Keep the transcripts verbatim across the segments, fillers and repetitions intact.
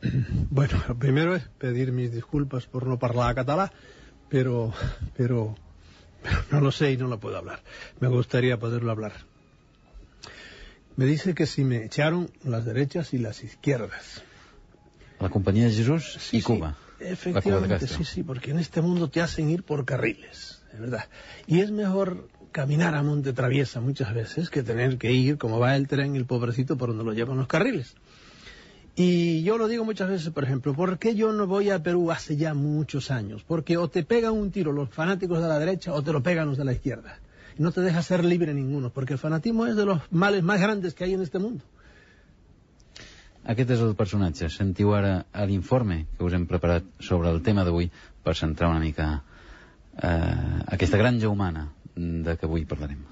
Bueno, lo primero es pedir mis disculpas por no hablar catalán, pero, pero, pero no lo sé y no lo puedo hablar. Me gustaría poderlo hablar. Me dice que si me echaron las derechas y las izquierdas. La Compañía de Jesús sí, y Cuba. Sí, efectivamente, sí, sí, porque en este mundo te hacen ir por carriles, es verdad. Y es mejor caminar a monte traviesa muchas veces que tener que ir, como va el tren, el pobrecito, por donde lo llevan los carriles. Y yo lo digo muchas veces, por ejemplo, ¿por qué yo no voy a Perú hace ya muchos años? Porque o te pegan un tiro los fanáticos de la derecha o te lo pegan los de la izquierda. Y no te deja ser libre ninguno, porque el fanatismo es de los males más grandes que hay en este mundo. Aquest és el personatge. Sentiu ara l'informe que us hem preparat sobre el tema d'avui per centrar una mica eh, aquesta granja humana de què avui parlarem.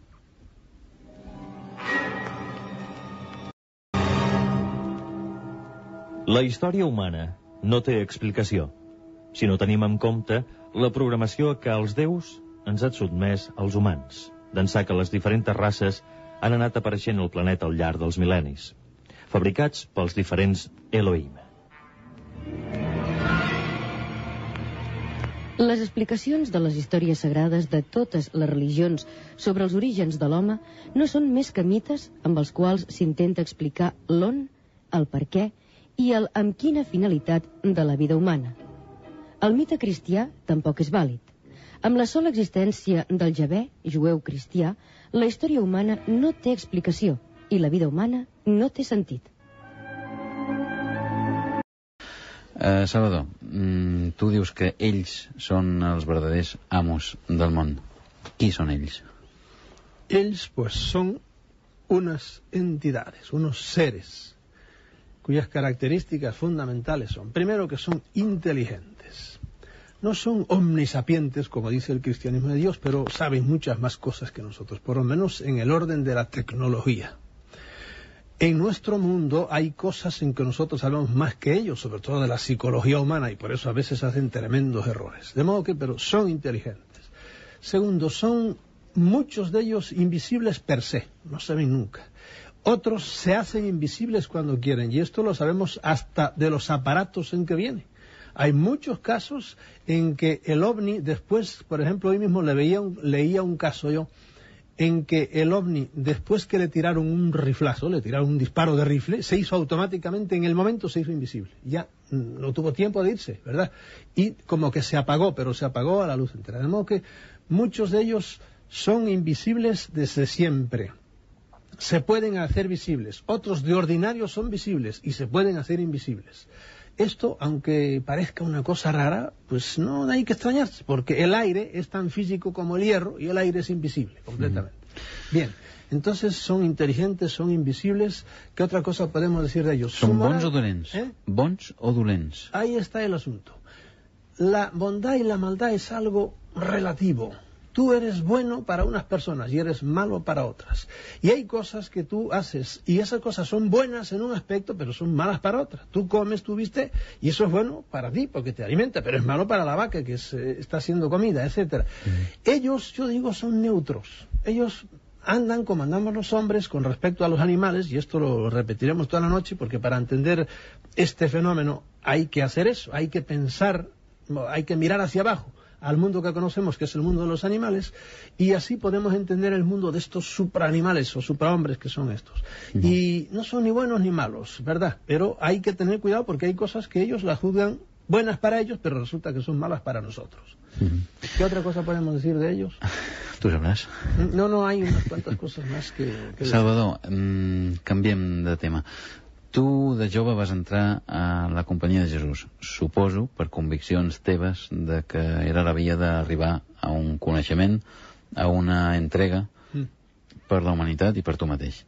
La història humana no té explicació, si no tenim en compte la programació que els déus ens han sotmès als humans, d'ençà que les diferents races han anat apareixent al planeta al llarg dels mil·lennis, fabricats pels diferents Elohim. Les explicacions de les històries sagrades de totes les religions sobre els orígens de l'home no són més que mites amb els quals s'intenta explicar l'on, el per què i el amb quina finalitat de la vida humana. El mite cristià tampoc és vàlid. Amb la sola existència del Javé, jueu cristià, la història humana no té explicació i la vida humana no té sentit. Uh, Salvador, mm, tu dius que ells són els verdaders amos del món. Qui són ells? Ells, pues, son unas entidades, unos seres, cuyas características fundamentales son, primero, que son inteligentes. No son omnisapientes, como dice el cristianismo de Dios, pero saben muchas más cosas que nosotros, por lo menos en el orden de la tecnología. En nuestro mundo hay cosas en que nosotros sabemos más que ellos, sobre todo de la psicología humana, y por eso a veces hacen tremendos errores. De modo que, pero son inteligentes. Segundo, son muchos de ellos invisibles per se, no se ven nunca. Otros se hacen invisibles cuando quieren, y esto lo sabemos hasta de los aparatos en que vienen. Hay muchos casos en que el ovni, después, por ejemplo, hoy mismo le veía un, leía un caso yo, en que el ovni, después que le tiraron un riflazo, le tiraron un disparo de rifle, se hizo automáticamente, en el momento se hizo invisible. Ya no tuvo tiempo de irse, ¿verdad? Y como que se apagó, pero se apagó a la luz entera. De modo que muchos de ellos son invisibles desde siempre. Se pueden hacer visibles. Otros de ordinario son visibles y se pueden hacer invisibles. Esto, aunque parezca una cosa rara, pues no hay que extrañarse, porque el aire es tan físico como el hierro y el aire es invisible completamente. Mm. Bien, entonces son inteligentes, son invisibles. ¿Qué otra cosa podemos decir de ellos? ¿Son bons o dolents? ¿Eh? ¿Bons o dolents? Ahí está el asunto. La bondad y la maldad es algo relativo. Tú eres bueno para unas personas y eres malo para otras. Y hay cosas que tú haces y esas cosas son buenas en un aspecto, pero son malas para otras. Tú comes tu bistec y eso es bueno para ti porque te alimenta, pero es malo para la vaca que es, eh, está haciendo comida, etcétera. Mm. Ellos, yo digo, son neutros. Ellos andan como andamos los hombres con respecto a los animales, y esto lo repetiremos toda la noche porque para entender este fenómeno hay que hacer eso, hay que pensar, hay que mirar hacia abajo al mundo que conocemos, que es el mundo de los animales, y así podemos entender el mundo de estos supraanimales o suprahombres que son estos. Uh-huh. Y no son ni buenos ni malos, ¿verdad? Pero hay que tener cuidado porque hay cosas que ellos las juzgan buenas para ellos, pero resulta que son malas para nosotros. Uh-huh. ¿Qué otra cosa podemos decir de ellos? ¿Tú sabrás? No, no, hay unas cuantas cosas más que... que Salvador, mmm, canviem de tema. Tu, de jove, vas entrar a la Companyia de Jesús, suposo, per conviccions teves de que era la via d'arribar a un coneixement, a una entrega mm. per la humanitat i per tu mateix.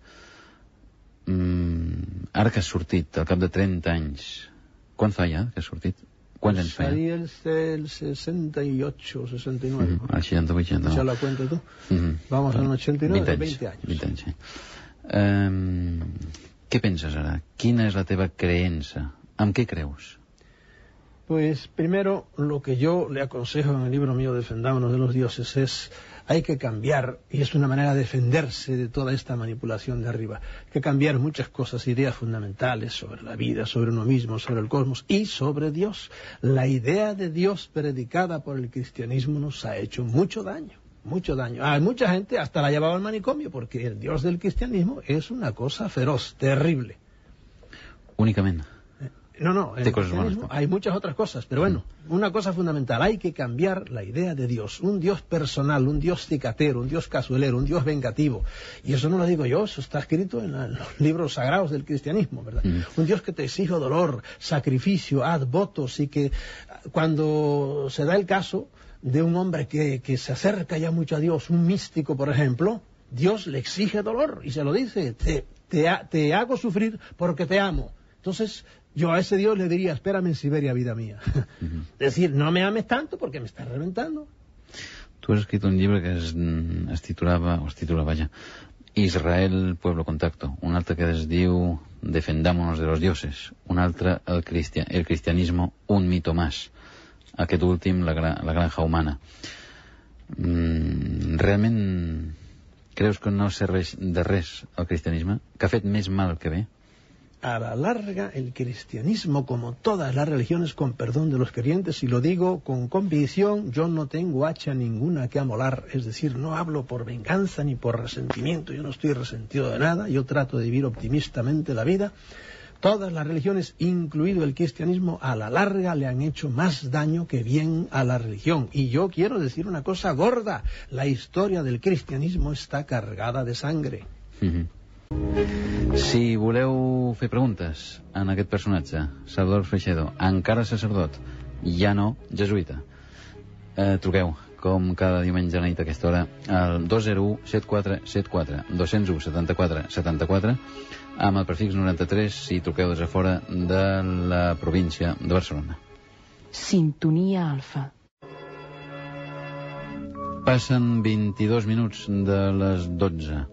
Mm, ara que has sortit, al cap de trenta anys, quan fa ja que has sortit? Quants anys feia? Salí el, el sesenta y ocho, sesenta y nueve. Mm, al seixanta-vuit, seixanta-nou. ¿Ya la cuenta tú? Mm-hmm. Vamos al ochenta y nueve, veinte veinte años. veinte anys, sí. Um, què penses ara? Quina és la teva creença? Amb què creus? Pues primero, lo que yo le aconsejo en el libro mío Defendámonos de los dioses es, hay que cambiar, y es una manera de defenderse de toda esta manipulación de arriba, hay que cambiar muchas cosas, ideas fundamentales sobre la vida, sobre uno mismo, sobre el cosmos y sobre Dios. La idea de Dios predicada por el cristianismo nos ha hecho mucho daño. Mucho daño. Hay mucha gente hasta la ha llevado al manicomio, porque el Dios del cristianismo es una cosa feroz, terrible. Únicamente. No, no, en el cristianismo hay muchas otras cosas, pero bueno, una cosa fundamental, hay que cambiar la idea de Dios, un Dios personal, un Dios cicatero, un Dios casuelero, un Dios vengativo, y eso no lo digo yo, eso está escrito en, la, en los libros sagrados del cristianismo, ¿verdad? Mm. Un Dios que te exige dolor, sacrificio, haz votos, y que cuando se da el caso de un hombre que, que se acerca ya mucho a Dios, un místico, por ejemplo, Dios le exige dolor, y se lo dice, te, te, te hago sufrir porque te amo. Entonces, yo a ese Dios le diría, espérame en Siberia, vida mía. Uh-huh. Es decir, no me ames tanto porque me estás reventando. Tu has escrit un llibre que es, es titulava, o es titulava ja, Israel, Pueblo Contacto. Un altre que es diu Defendámonos de los dioses. Un altre, el, cristian, el cristianismo, un mito más. Aquest últim, la, gra, la granja humana. Mm, realment creus que no serveix de res el cristianisme? Que ha fet més mal que bé? A la larga, el cristianismo, como todas las religiones, con perdón de los creyentes, y lo digo con convicción, yo no tengo hacha ninguna que amolar, es decir, no hablo por venganza ni por resentimiento, yo no estoy resentido de nada, yo trato de vivir optimistamente la vida. Todas las religiones, incluido el cristianismo, a la larga le han hecho más daño que bien a la religión. Y yo quiero decir una cosa gorda, la historia del cristianismo está cargada de sangre. Uh-huh. Si voleu fer preguntes en aquest personatge, Salvador Freixedo, encara sacerdot, ja no jesuïta, eh, truqueu, com cada diumenge a la nit a aquesta hora, al dos zero u set quatre set quatre dos zero u setanta-quatre setanta-quatre, amb el prefix noranta-tres si truqueu des de fora de la província de Barcelona. Sintonia Alfa. Passen vint-i-dos minuts de les dotze.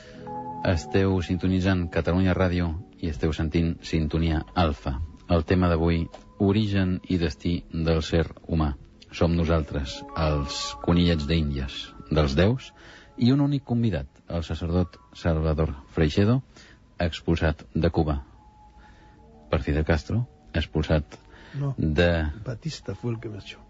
Esteu sintonitzant Catalunya Ràdio i esteu sentint Sintonia Alfa. El tema d'avui, origen i destí del ser humà. Som nosaltres, els conillets d'Índies, dels déus, i un únic convidat, el sacerdot Salvador Freixedo, expulsat de Cuba per Fidel Castro, expulsat no, de... Batista fue el que me echó.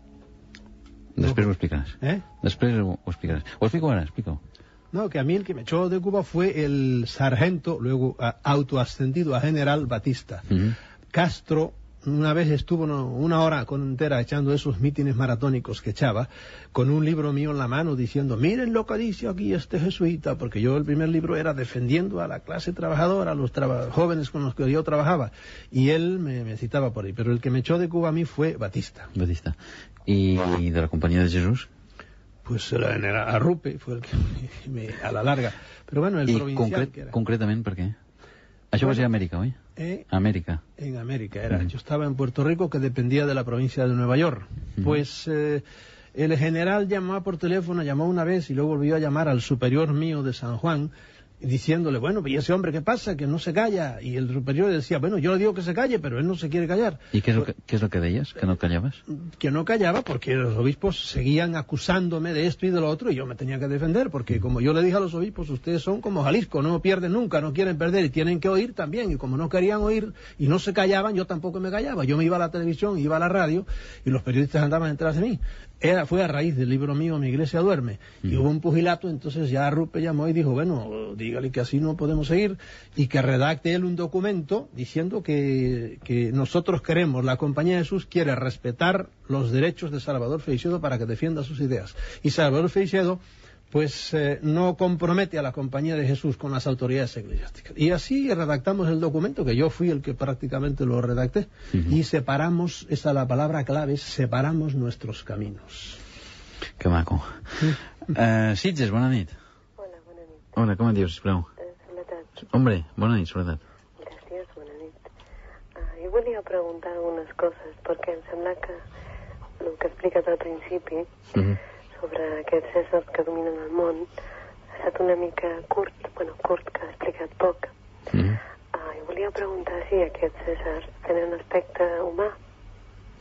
Després no. ho explicaràs. ¿Eh? Després ho explicaràs. Ho explico ara, explico. No, que a mí el que me echó de Cuba fue el sargento, luego autoascendido a general Batista. Uh-huh. Castro una vez estuvo una hora con entera echando esos mítines maratónicos que echaba, con un libro mío en la mano diciendo, miren lo que dice aquí este jesuita, porque yo el primer libro era defendiendo a la clase trabajadora, a los traba- jóvenes con los que yo trabajaba, y él me, me citaba por ahí, pero el que me echó de Cuba a mí fue Batista. Batista. ¿Y, y de la Compañía de Jesús? Pues el general Arrupe fue el que me, me, a la larga. Pero bueno, el I provincial concret, que era. concretament per què? Això bueno, va ser a Amèrica, oi? Eh, Amèrica. En América era. Mm. Yo estaba en Puerto Rico, que dependía de la provincia de Nueva York. Mm. Pues eh, el general llamó por teléfono, llamó una vez y luego volvió a llamar al superior mío de San Juan, diciéndole, bueno, ¿y ese hombre qué pasa? Que no se calla. Y el superior decía, bueno, yo le digo que se calle, pero él no se quiere callar. ¿Y qué es lo que, qué es lo que deies? ¿Que no callabas? Que no callaba porque los obispos seguían acusándome de esto y de lo otro y yo me tenía que defender, porque como yo le dije a los obispos, ustedes son como Jalisco, no pierden nunca, no quieren perder y tienen que oír también. Y como no querían oír y no se callaban, yo tampoco me callaba. Yo me iba a la televisión, iba a la radio y los periodistas andaban detrás de mí. Era, fue a raíz del libro mío, Mi Iglesia Duerme, y mm. hubo un pugilato, entonces ya Rupe llamó y dijo, bueno, dígale que así no podemos seguir, y que redacte él un documento diciendo que, que nosotros queremos, la Compañía de Jesús quiere respetar los derechos de Salvador Freixedo para que defienda sus ideas. Y Salvador Freixedo, pues eh, no compromete a la Compañía de Jesús con las autoridades eclesiásticas. Y así redactamos el documento, que yo fui el que prácticamente lo redacté, uh-huh. y separamos, esa es la palabra clave, separamos nuestros caminos. Que maco. Sí. Uh, Sitges, bona nit. Hola, bona nit. Hola, com et dius, sisplau? Uh, Soledat. Hombre, bona nit, Soledat. Gràcies, bona nit. Uh, jo volia preguntar algunes coses, perquè em sembla que el que expliques al principi, uh-huh. sobre aquests éssers que dominen el món, ha estat una mica curt, bueno, curt, que ha explicat poc. Mm. Uh, jo volia preguntar si aquests éssers tenen aspecte humà.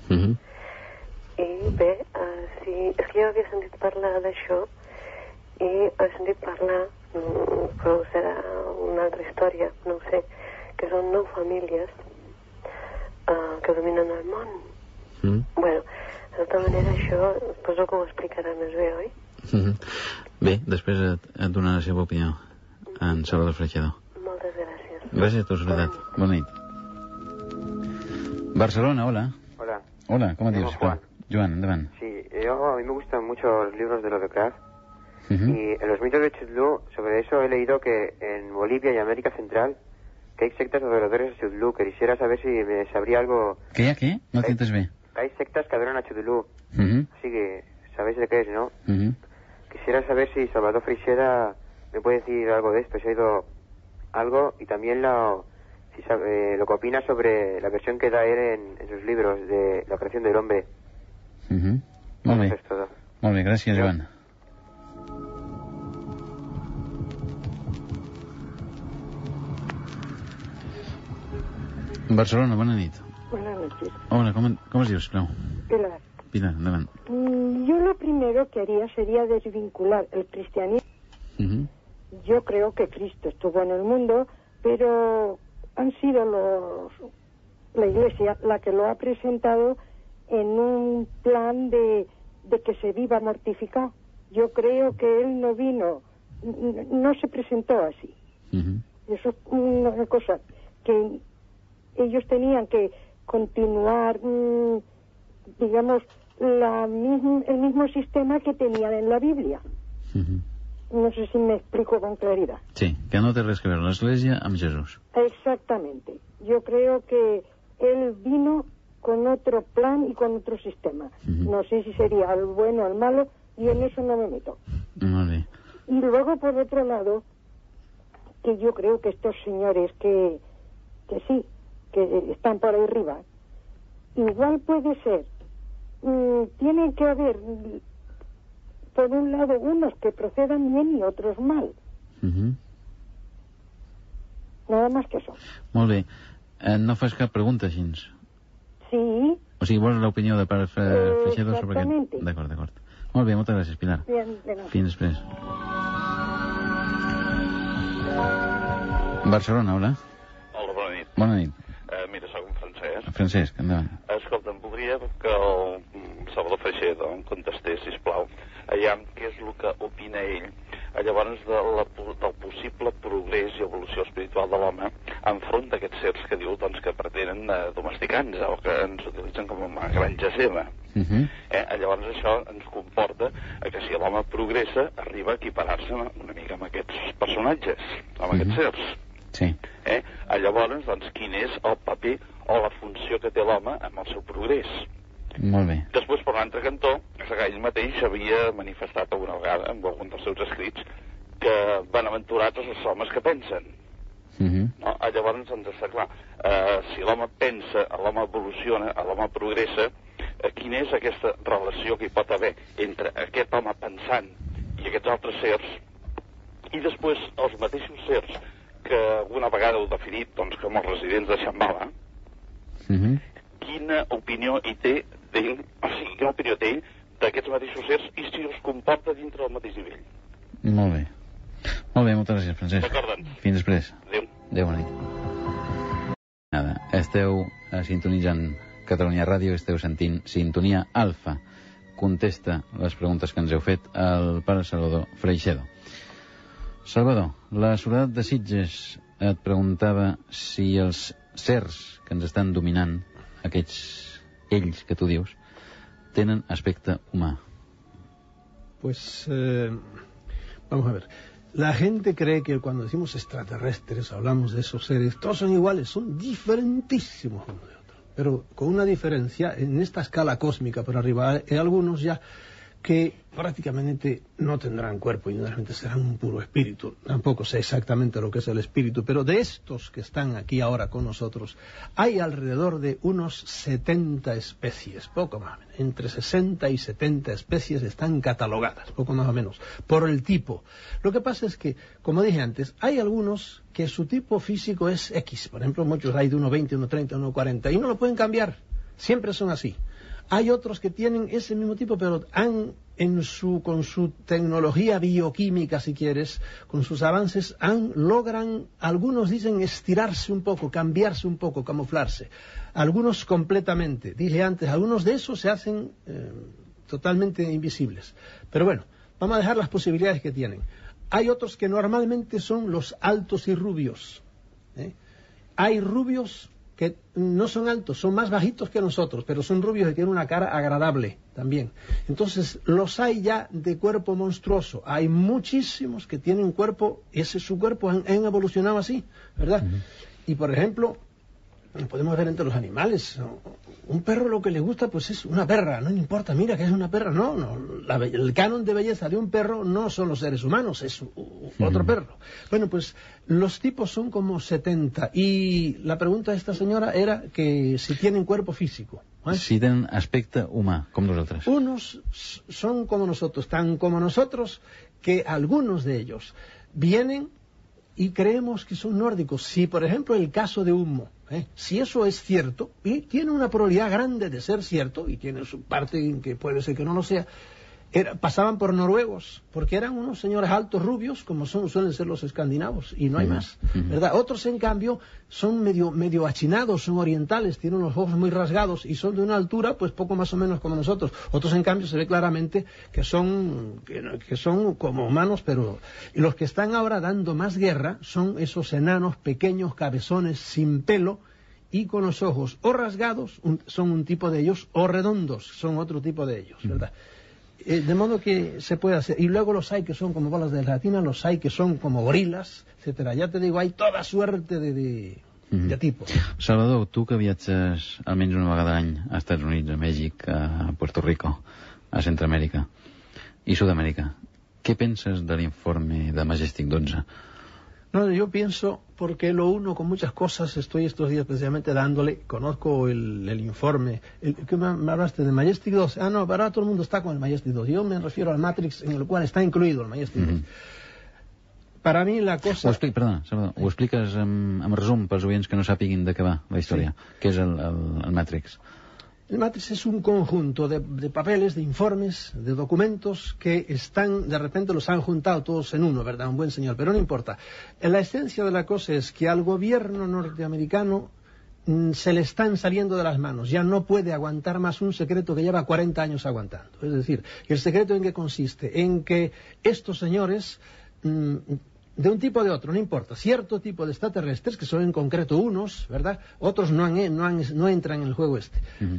Uh-huh. I bé, uh, sí, és que jo havia sentit parlar d'això i he sentit parlar, mm, però serà una altra història, no ho sé, que són nou famílies uh, que dominen el món. Mm. Bueno, de tota manera això, suposo que ho explicarà més bé, oi? Mm-hmm. Bé, després et, et donarà la seva opinió en Salvador Freixedo. Moltes gràcies. Gràcies a tu, Soledat. Bona nit. Barcelona, hola. Hola. Hola, ¿cómo te llamas? Juan. Joan, andavant. Sí, yo, a mí me gustan mucho los libros de Lovecraft. Uh-huh. Y en los mitos de Cthulhu, sobre eso he leído que en Bolivia y América Central, que hay sectas adoradores a Cthulhu, que quisiera saber si me sabría algo... ¿Qué ya qué? No te entiendes bien. Hay sectas que adoran a Cthulhu, Uh-huh. así que sabéis de qué es, ¿no? Uh-huh. Quisiera saber si Salvador Freixedo me puede decir algo de esto, si ha oído algo, y también lo, si sabe, eh, lo que opina sobre la versión que da él en, en sus libros de la creación del hombre. Uh-huh. Molt bé. Eso es todo. Molt bé, gràcies, Joan. Barcelona, bona nit. Buenas noches. Hola, com, com es diu, sisplau? Pilar. Pilar, endavant. Mm, yo lo primero que haría sería desvincular el cristianismo. Uh-huh. Yo creo que Cristo estuvo en el mundo, pero han sido los la Iglesia la que lo ha presentado en un plan de, de que se viva mortificado. Yo creo que él no vino, n- no se presentó así. Uh-huh. Eso es una cosa que ellos tenían que continuar, mmm, digamos, la mism, el mismo sistema que tenían en la Biblia. Uh-huh. No sé si me explico con claridad. Sí, que no té res que veure l'Església amb Jesús. Exactamente. Yo creo que él vino con otro plan y con otro sistema. Uh-huh. No sé si sería el bueno o el malo, y en eso no me meto. Molt bé. Y luego, por otro lado, que yo creo que estos señores que, que sí, que están por ahí arriba, igual puede ser, mmm, tienen que haber, por un lado, unos que procedan bien y otros mal. Uh-huh. Nada más que eso. Molt bé. Eh, no fas cap pregunta, així? Sí. O sigui, vols l'opinió de Pare Fre Eh, Freixedo sobre aquest? exactament. D'acord, d'acord. Molt bé, moltes gràcies, Pilar. Bien, de nada. Fins després. Barcelona, hola. Hola, bona nit. Bona nit. Uh, mira, soc en Francesc. Francesc, endavant. Escolta, em voldria que el Salvador Freixedo em contestés, sisplau, allà què és el que opina ell, llavors de la, del possible progrés i evolució espiritual de l'home enfront d'aquests sers que diu doncs, que pretenen eh, domesticar-nos o que ens utilitzen com una granja seva. Uh-huh. Eh? Llavors això ens comporta que si l'home progressa arriba a equiparar-se una mica amb aquests personatges, amb uh-huh. aquests sers. Sí. Eh? Llavors, doncs, quin és el paper o la funció que té l'home amb el seu progrés? Molt bé. Després, per l'altre cantó, ell mateix havia manifestat alguna vegada en algun dels seus escrits que benaventurats els homes que pensen. Uh-huh. No? Llavors ens està clar, eh, si l'home pensa, l'home evoluciona, l'home progressa, eh, quina és aquesta relació que hi pot haver entre aquest home pensant i aquests altres sers, i després els mateixos sers que alguna vegada heu definit doncs, com els residents de Shambhala, uh-huh. quina opinió hi té d'ell, o sigui, quina opinió té ell d'aquests mateixos sers i si els comporta dintre del mateix nivell. Molt bé. Molt bé, moltes gràcies, Francesc. D'acord, doncs. Fins després. Adéu. Adéu, bona nit. Nada, esteu eh, sintonitzant Catalunya Ràdio, esteu sentint Sintonia Alfa. Contesta les preguntes que ens heu fet el pare Salvador Freixedo. Salvador, la Soledat de Sitges et preguntava si els sers que ens estan dominant, aquests ells que tú dius, tenen aspecto humano. Pues eh, vamos a ver. La gente cree que cuando decimos extraterrestres, hablamos de esos seres, todos son iguales, son diferentísimos uno de otro. Pero con una diferencia, en esta escala cósmica por arriba, hay algunos ya que prácticamente no tendrán cuerpo y realmente serán un puro espíritu. Tampoco sé exactamente lo que es el espíritu, pero de estos que están aquí ahora con nosotros, hay alrededor de unos setenta especies, poco más o menos. Entre sesenta y setenta especies están catalogadas, poco más o menos, por el tipo. Lo que pasa es que, como dije antes, hay algunos que su tipo físico es X. Por ejemplo, muchos hay de uno veinte, uno treinta, uno cuarenta, y no lo pueden cambiar. Siempre son así. Hay otros que tienen ese mismo tipo, pero han, en su, con su tecnología bioquímica, si quieres, con sus avances, han, logran, algunos dicen estirarse un poco, cambiarse un poco, camuflarse. Algunos completamente. Dije antes, algunos de esos se hacen eh, totalmente invisibles. Pero bueno, vamos a dejar las posibilidades que tienen. Hay otros que normalmente son los altos y rubios. ¿eh? Hay rubios que no son altos, son más bajitos que nosotros, pero son rubios y tienen una cara agradable también. Entonces, los hay ya de cuerpo monstruoso. Hay muchísimos que tienen cuerpo, ese es su cuerpo, han, han evolucionado así, ¿verdad? Uh-huh. Y, por ejemplo, podemos ver entre los animales, un perro lo que le gusta pues es una perra, no importa, mira que es una perra, no, no, la, el canon de belleza de un perro no son los seres humanos, es uh, otro uh-huh. perro. Bueno, pues los tipos son como setenta y la pregunta de esta señora era que si tienen cuerpo físico. ¿eh? Si tienen aspecto humano, como nosotros. Unos son como nosotros, tan como nosotros que algunos de ellos vienen y creemos que son nórdicos. Si, por ejemplo, el caso de Humo, ¿eh? si eso es cierto, y tiene una probabilidad grande de ser cierto, y tiene su parte en que puede ser que no lo sea, era, pasaban por noruegos, porque eran unos señores altos rubios, como son, suelen ser los escandinavos, y no hay más, ¿verdad? Otros, en cambio, son medio, medio achinados, son orientales, tienen los ojos muy rasgados, y son de una altura, pues poco más o menos como nosotros. Otros, en cambio, se ve claramente que son, que, que son como humanos, pero y los que están ahora dando más guerra son esos enanos pequeños, cabezones, sin pelo, y con los ojos o rasgados, un, son un tipo de ellos, o redondos, son otro tipo de ellos, ¿verdad? Eh, de modo que se puede hacer. Y luego los hay que son como bolas de gelatina, los hay que son como gorilas, etcétera. Ya te digo, hay toda suerte de, de, mm-hmm. de tipos. Salvador, tu que viatges almenys una vegada a l'any a Estats Units, a Mèxic, a Puerto Rico, a Centroamèrica i Sud-amèrica, què penses de l'informe de Majestic dotze? No, yo pienso, porque lo uno con muchas cosas, estoy estos días precisamente dándole, conozco el, el informe, el, ¿qué me, me hablaste de Majestic doce? Ah, no, ahora todo el mundo está con el Majestic doce, yo me refiero al Matrix en el cual está incluido el Majestic doce. Mm-hmm. Para mí la cosa... Ho, explic, perdona, Salvador, ho expliques en, en resum pels oients que no sàpiguin de què va la història, sí. Què és el, el, el Matrix? El Matrix es un conjunto de, de papeles, de informes, de documentos que están, de repente los han juntado todos en uno, ¿verdad? Un buen señor, pero no importa. La esencia de la cosa es que al gobierno norteamericano mm, se le están saliendo de las manos. Ya no puede aguantar más un secreto que lleva cuarenta años aguantando. Es decir, ¿el secreto en qué consiste? En que estos señores... Mm, de un tipo o de otro, no importa, cierto tipo de extraterrestres, que son en concreto unos, ¿verdad? Otros no, han, no, han, no entran en el juego este. Uh-huh.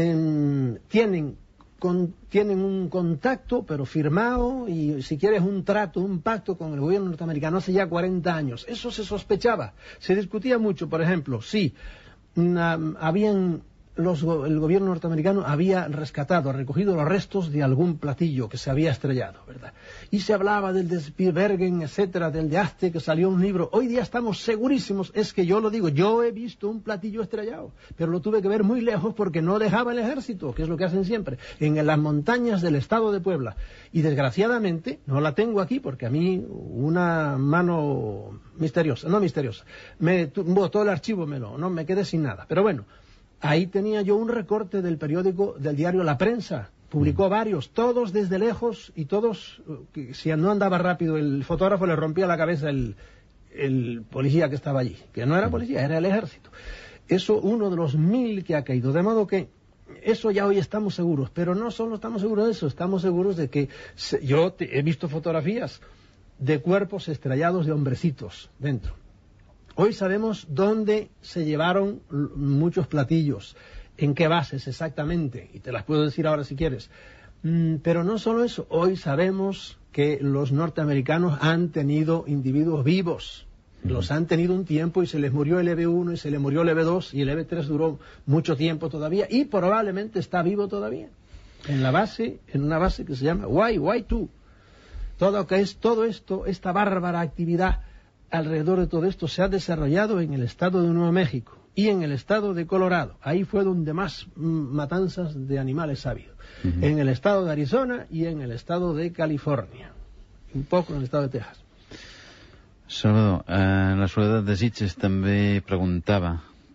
eh, tienen, con, tienen un contacto, pero firmado, y si quieres un trato, un pacto con el gobierno norteamericano hace ya cuarenta años. Eso se sospechaba. Se discutía mucho, por ejemplo, si una, habían... Los, el gobierno norteamericano había rescatado, recogido los restos de algún platillo que se había estrellado, ¿verdad? Y se hablaba del de Spielbergen, etcétera, del de Aste, que salió un libro. Hoy día estamos segurísimos, es que yo lo digo, yo he visto un platillo estrellado, pero lo tuve que ver muy lejos porque no dejaba el ejército, que es lo que hacen siempre, en las montañas del estado de Puebla. Y desgraciadamente, no la tengo aquí porque a mí una mano misteriosa, no misteriosa, me, todo el archivo me lo, no me quedé sin nada, pero bueno. Ahí tenía yo un recorte del periódico, del diario La Prensa. Publicó varios, todos desde lejos y todos, que si no andaba rápido el fotógrafo le rompía la cabeza el, el policía que estaba allí, que no era policía, era el ejército. Eso uno de los mil que ha caído, de modo que eso ya hoy estamos seguros, pero no solo estamos seguros de eso, estamos seguros de que se, yo te, he visto fotografías de cuerpos estrellados de hombrecitos dentro. Hoy sabemos dónde se llevaron muchos platillos, en qué bases exactamente, y te las puedo decir ahora si quieres. Mm, pero no solo eso, hoy sabemos que los norteamericanos han tenido individuos vivos, los han tenido un tiempo y se les murió el E B uno y se les murió el E B dos y el E B tres duró mucho tiempo todavía y probablemente está vivo todavía, en la base, en una base que se llama Y Y dos. Todo, que es, todo esto, esta bárbara actividad alrededor de todo esto se ha desarrollado en el estado de Nuevo México y en el estado de Colorado. Ahí fue donde más matanzas de animales ha habido. Uh-huh. En el estado de Arizona y en el estado de California. Un poco en el estado de Texas. Salvador, eh, la Soledat de Sitges també preguntava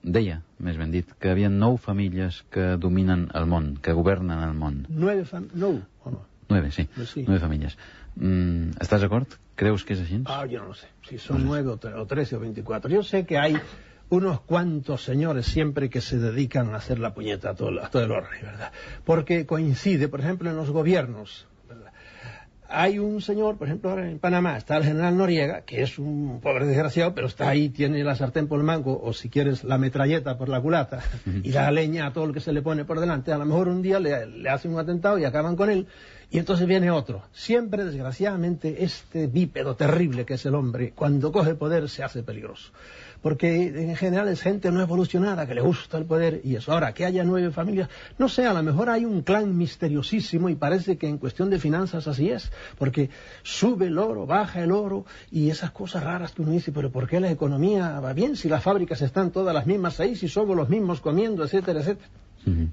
deia, més ben dit, que hi havia nou famílies que dominen el món, que governen el món. Nueve famílies, nou o no? Nueve, sí, pues sí. nueve famílies. Mm, ¿Estás de acuerdo? ¿Crees que es así? Ah, yo no lo sé, si son nueve o, o trece o veinticuatro. Yo sé que hay unos cuantos señores siempre que se dedican a hacer la puñeta a todo, a todo el orden, ¿verdad? Porque coincide, por ejemplo, en los gobiernos, ¿verdad? Hay un señor, por ejemplo, ahora en Panamá está el general Noriega, que es un pobre desgraciado, pero está ahí, tiene la sartén por el mango, o si quieres la metralleta por la culata, y da leña a todo lo que se le pone por delante. A lo mejor un día le, le hacen un atentado y acaban con él, y entonces viene otro. Siempre, desgraciadamente, este bípedo terrible que es el hombre, cuando coge poder se hace peligroso. Porque en general es gente no evolucionada, que le gusta el poder y eso. Ahora, que haya nueve familias, no sé, a lo mejor hay un clan misteriosísimo y parece que en cuestión de finanzas así es, porque sube el oro, baja el oro y esas cosas raras que uno dice, pero ¿por qué la economía va bien si las fábricas están todas las mismas ahí, si somos los mismos comiendo, etcétera, etcétera? Mm-hmm.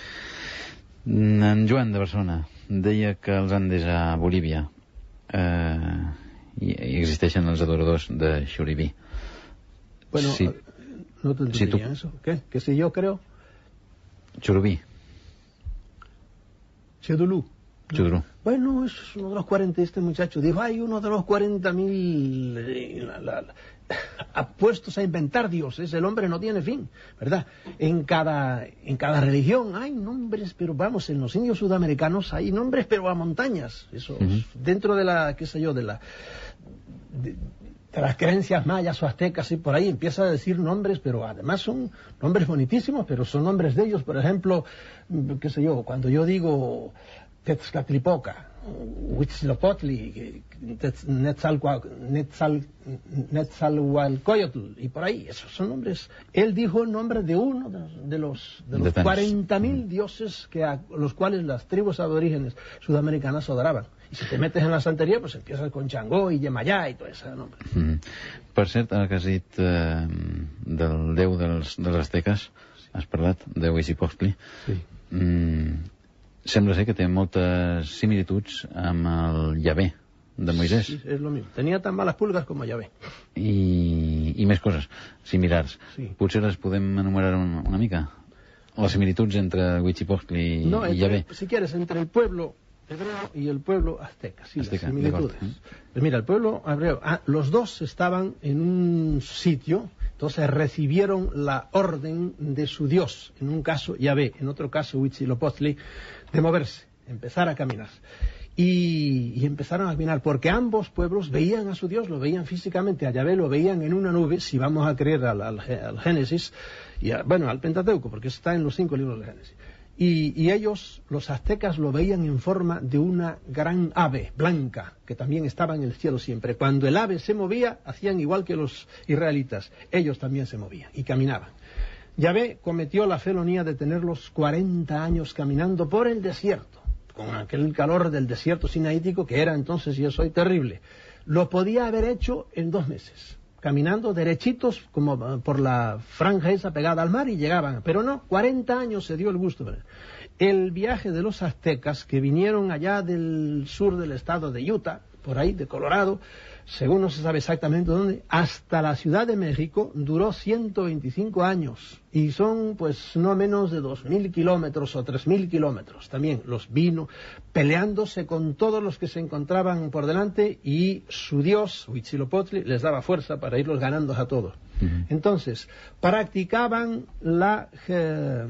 En Joan de Barcelona deia que als Andes a Bolívia eh, hi existeixen els adoradors de Xuribí. Bueno, sí. no te entendía si tú... eso. ¿Qué? ¿Que si yo creo? Churubí. Chedulú. Chudurú. Bueno, es uno de los cuarenta, este muchacho dijo, hay uno de los cuarenta mil eh, apuestos a inventar dioses, el hombre no tiene fin, ¿verdad? En cada, en cada religión hay nombres, pero vamos, en los indios sudamericanos hay nombres, pero a montañas, esos, uh-huh. dentro de la, qué sé yo, de la... De, de las creencias mayas o aztecas y por ahí empieza a decir nombres, pero además son nombres bonitísimos, pero son nombres de ellos. Por ejemplo, qué sé yo, cuando yo digo Tezcatlipoca, Huitzilopochtli, Netzalhualcoyotl, y por ahí, esos son nombres. Él dijo el nombre de uno de los, de los cuarenta mil dioses que a los cuales las tribus aborígenes sudamericanas adoraban. I si te metes en la santeria, pues empiezas con Changó i Yemayà i tot això, no? Mm. Per cert, ara que has dit eh, del déu dels, dels azteques, sí. Has parlat de Huitzilopochtli. Sí. Mm, sembla ser que té moltes similituds amb el Yahvé de Moisès. Sí, és lo mismo. Tenia tan malas pulgas com Yahvé. I, i més coses similars. Sí. Potser les podem enumerar una, una mica? Les similituds entre Huitzilopochtli no, i Yahvé. Si quieres, entre el pueblo hebreo y el pueblo azteca, sí, azteca, las similitudes. Pues mira, el pueblo hebreo, ah, los dos estaban en un sitio, entonces recibieron la orden de su Dios, en un caso Yahvé, en otro caso Huitzilopochtli, de moverse, empezar a caminar. Y, y empezaron a caminar, porque ambos pueblos veían a su Dios, lo veían físicamente, a Yahvé lo veían en una nube, si vamos a creer al, al, al Génesis, y a, bueno, al Pentateuco, porque está en los cinco libros del Génesis. Y, y ellos, los aztecas, lo veían en forma de una gran ave blanca, que también estaba en el cielo siempre. Cuando el ave se movía, hacían igual que los israelitas. Ellos también se movían y caminaban. Yahvé cometió la felonía de tenerlos cuarenta años caminando por el desierto, con aquel calor del desierto sinaítico que era entonces, y eso es terrible. Lo podía haber hecho en dos meses. Caminando derechitos como por la franja esa pegada al mar y llegaban, pero no, cuarenta años se dio el gusto. El viaje de los aztecas que vinieron allá del sur del estado de Utah, por ahí de Colorado, según no se sabe exactamente dónde, hasta la Ciudad de México duró ciento veinticinco años y son pues no menos de dos mil kilómetros o tres mil kilómetros. También los vino peleándose con todos los que se encontraban por delante y su dios, Huitzilopochtli, les daba fuerza para irlos ganando a todos. Uh-huh. Entonces, practicaban la... Eh,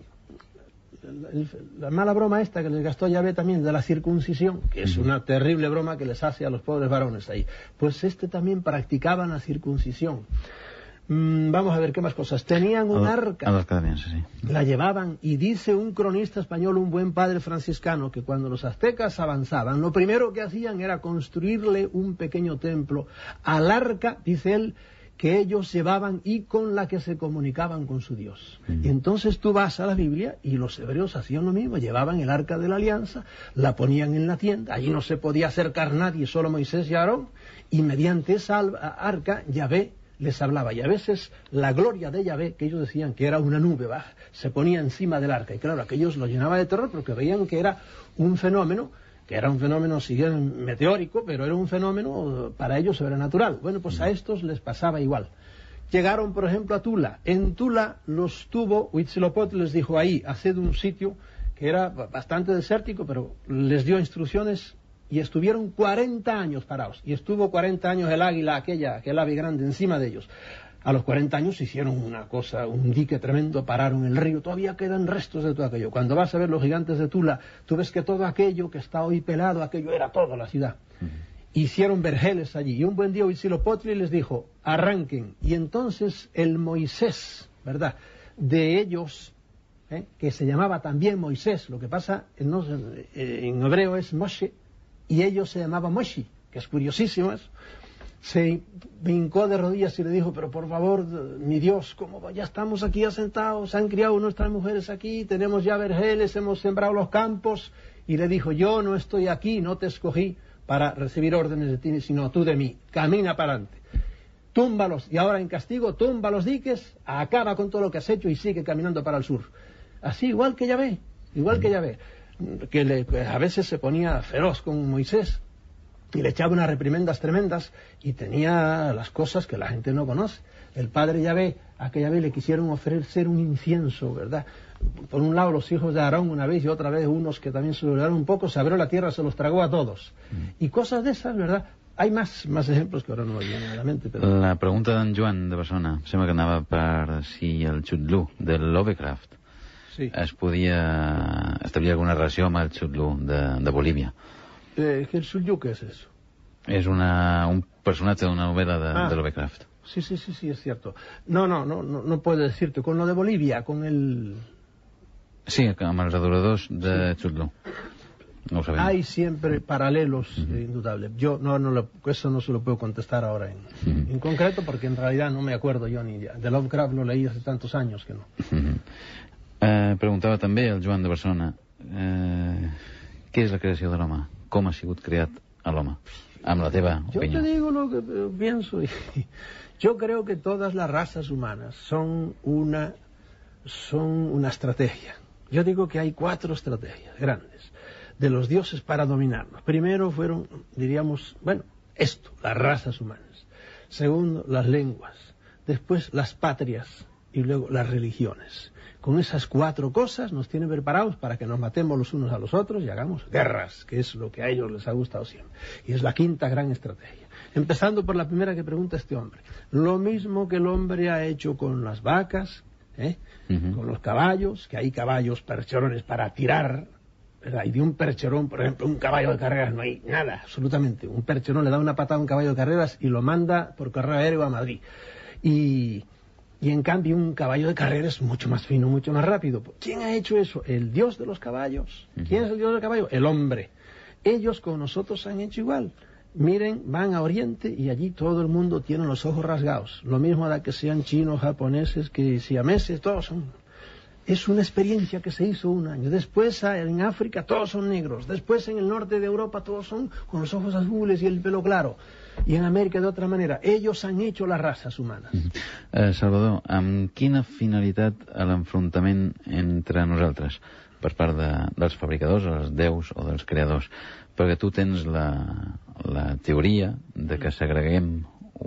la mala broma esta que les gastó Yahvé también de la circuncisión, que es una terrible broma que les hace a los pobres varones ahí, pues este también practicaban la circuncisión. Mm, vamos a ver qué más cosas. Tenían un arca, sí. La llevaban, y dice un cronista español, un buen padre franciscano, que cuando los aztecas avanzaban, lo primero que hacían era construirle un pequeño templo al arca, dice él, que ellos llevaban y con la que se comunicaban con su Dios. Mm. Y entonces tú vas a la Biblia y los hebreos hacían lo mismo, llevaban el arca de la alianza, la ponían en la tienda, allí no se podía acercar nadie, solo Moisés y Aarón, y mediante esa arca Yahvé les hablaba. Y a veces la gloria de Yahvé, que ellos decían que era una nube baja, se ponía encima del arca, y claro, aquellos lo llenaba de terror porque veían que era un fenómeno, que era un fenómeno, si bien meteórico, pero era un fenómeno para ellos sobrenatural. Bueno, pues a estos les pasaba igual. llegaron, por ejemplo, a Tula. En Tula los tuvo, Huitzilopochtli les dijo ahí, haced un sitio que era bastante desértico, pero les dio instrucciones y estuvieron cuarenta años parados. Y estuvo cuarenta años el águila, aquella, aquel ave grande, encima de ellos. A los cuarenta años hicieron una cosa, un dique tremendo, pararon el río, todavía quedan restos de todo aquello. Cuando vas a ver los gigantes de Tula, tú ves que todo aquello que está hoy pelado, aquello era toda la ciudad. Uh-huh. Hicieron vergeles allí, y un buen día Huitzilopochtli les dijo, arranquen. Y entonces el Moisés, ¿verdad?, de ellos, ¿eh?, que se llamaba también Moisés, lo que pasa en, no, en hebreo es Moshe, y ellos se llamaban Moshi, que es curiosísimo eso. Se hincó de rodillas y le dijo, pero por favor, mi Dios, como ya estamos aquí asentados, se han criado nuestras mujeres aquí, tenemos ya vergeles, hemos sembrado los campos, y le dijo, yo no estoy aquí, no te escogí para recibir órdenes de ti, sino tú de mí, camina para adelante, túmbalos, y ahora en castigo, tumba los diques, acaba con todo lo que has hecho y sigue caminando para el sur. Así, igual que Yahvé, igual que Yahvé, que le, a veces se ponía feroz con Moisés, y le echaba unas reprimendas tremendas, y tenía las cosas que la gente no conoce. El padre Yahvé, a que Yahvé le quisieron ofrecer un incienso, ¿verdad? Por un lado los hijos de Aarón una vez, y otra vez unos que también se olvidaron un poco, se abrió la tierra, se los tragó a todos. Mm. Y cosas de esas, ¿verdad? Hay más, más ejemplos que ahora no me vienen a la mente. Però... La pregunta d'en Joan de Barcelona sembla que anava per si el Chudlu de Lovecraft sí. es podia establir alguna relació amb el Chudlu de, de Bolívia. Eh, ¿El Chudlu qué es eso? Es una, un personaje de una novela de, ah, de Lovecraft. Sí, sí, sí, sí, es cierto. No, no, no, no, no puedo decirte. Con lo de Bolivia, con el... Sí, amb els adoradors de sí. Chudlu. No lo sabemos. Hay siempre paralelos, uh-huh. eh, indudables. Yo no, no lo, eso no se lo puedo contestar ahora en, uh-huh. en concreto, porque en realidad no me acuerdo yo ni de Lovecraft, lo leí hace tantos años que no. Uh-huh. Uh, preguntava també el Joan de Barcelona, uh, què és la creació de l'home? Com ha sigut creat a l'home? Amb la teva opinió. Yo te digo lo que pienso. Y yo creo que todas las razas humanas son una, son una estrategia. Yo digo que hay cuatro estrategias grandes de los dioses para dominarnos. Primero fueron, diríamos, bueno, esto, las razas humanas. Segundo, las lenguas. Después, las patrias. Y luego, las religiones. Con esas cuatro cosas nos tienen preparados para que nos matemos los unos a los otros y hagamos guerras, que es lo que a ellos les ha gustado siempre. Y es la quinta gran estrategia. Empezando por la primera que pregunta este hombre. Lo mismo que el hombre ha hecho con las vacas, ¿eh? Uh-huh. Con los caballos, que hay caballos percherones para tirar, ¿verdad? Y de un percherón, por ejemplo, un caballo de carreras no hay nada, absolutamente. Un percherón le da una patada a un caballo de carreras y lo manda por correo aéreo a Madrid. Y... Y en cambio un caballo de carreras es mucho más fino, mucho más rápido. ¿Quién ha hecho eso? ¿El dios de los caballos? ¿Quién es el dios del caballo? El hombre. Ellos con nosotros han hecho igual. Miren, van a Oriente y allí todo el mundo tiene los ojos rasgados. Lo mismo da que sean chinos, japoneses, que siameses, todos son... Es una experiencia que se hizo un año. Después en África todos son negros. Después en el norte de Europa todos son con los ojos azules y el pelo claro. I en Amèrica d'altra manera. Ellos han hecho las razas humanas. Eh, Salvador, amb quina finalitat l'enfrontament entre nosaltres per part de, dels fabricadors, els déus o dels creadors? Perquè tu tens la, la teoria de que segreguem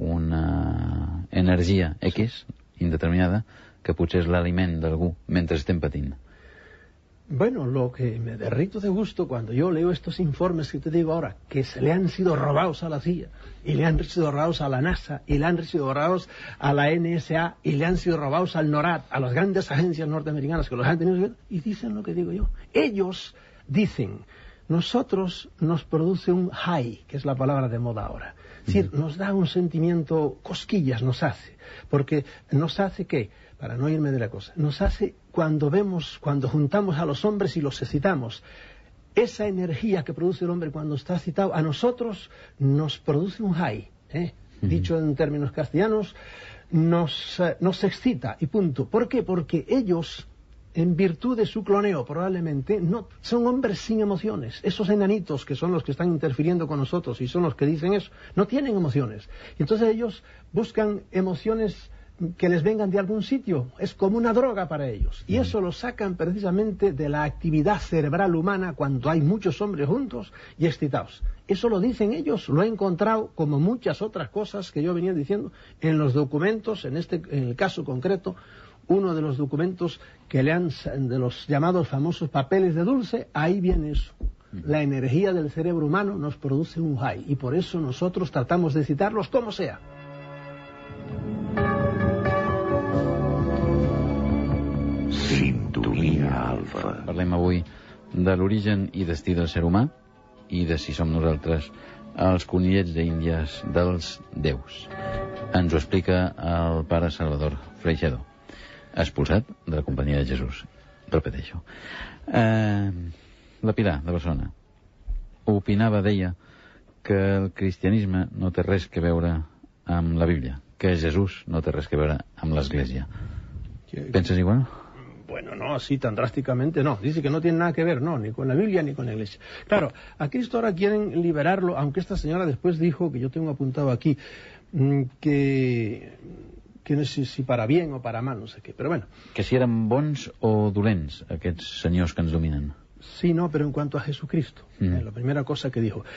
una energia X indeterminada que potser és l'aliment d'algú mentre estem patint. Bueno, lo que me derrito de gusto cuando yo leo estos informes que te digo ahora, que se le han sido robados a la C I A, y le han sido robados a la NASA, y le han sido robados a la N S A, y le han sido robados al NORAD, a las grandes agencias norteamericanas que los han tenido, y dicen lo que digo yo. Ellos dicen, nosotros nos produce un high, que es la palabra de moda ahora. Es decir, nos da un sentimiento, cosquillas nos hace, porque nos hace ¿qué? Para no irme de la cosa, nos hace cuando vemos, cuando juntamos a los hombres y los excitamos, esa energía que produce el hombre cuando está excitado, a nosotros nos produce un high, ¿eh? Uh-huh. Dicho en términos castellanos, nos, eh, nos excita y punto. ¿Por qué? Porque ellos, en virtud de su cloneo probablemente, no son hombres sin emociones. Esos enanitos que son los que están interfiriendo con nosotros y son los que dicen eso, no tienen emociones. Y entonces ellos buscan emociones que les vengan de algún sitio, es como una droga para ellos. Y eso lo sacan precisamente de la actividad cerebral humana cuando hay muchos hombres juntos y excitados. Eso lo dicen ellos, lo he encontrado, como muchas otras cosas que yo venía diciendo, en los documentos, en este, en el caso concreto, uno de los documentos que le han, de los llamados famosos papeles de Dulce, ahí viene eso. La energía del cerebro humano nos produce un high, y por eso nosotros tratamos de citarlos como sea. Sintonia Alfa. Parlem avui de l'origen i destí del ser humà i de si som nosaltres els conillets d'Índies dels déus. Ens ho explica el pare Salvador Freixedo, expulsat de la Companyia de Jesús. Repeteixo. Eh, la Pilar, de Barcelona, opinava, deia, que el cristianisme no té res que veure amb la Bíblia, que Jesús no té res que veure amb l'Església. ¿Penses igual? Bueno, no, así tan drásticamente no. Dice que no tiene nada que ver, no, ni con la Biblia ni con la Iglesia. Claro, a Cristo ahora quieren liberarlo, aunque esta señora después dijo, que yo tengo apuntado aquí, que, que no sé si para bien o para mal, no sé qué, pero bueno. Que si eren bons o dolents, aquests senyors que ens dominen. Sí, no, pero en cuanto a Jesucristo, mm. eh, la primera cosa que dijo.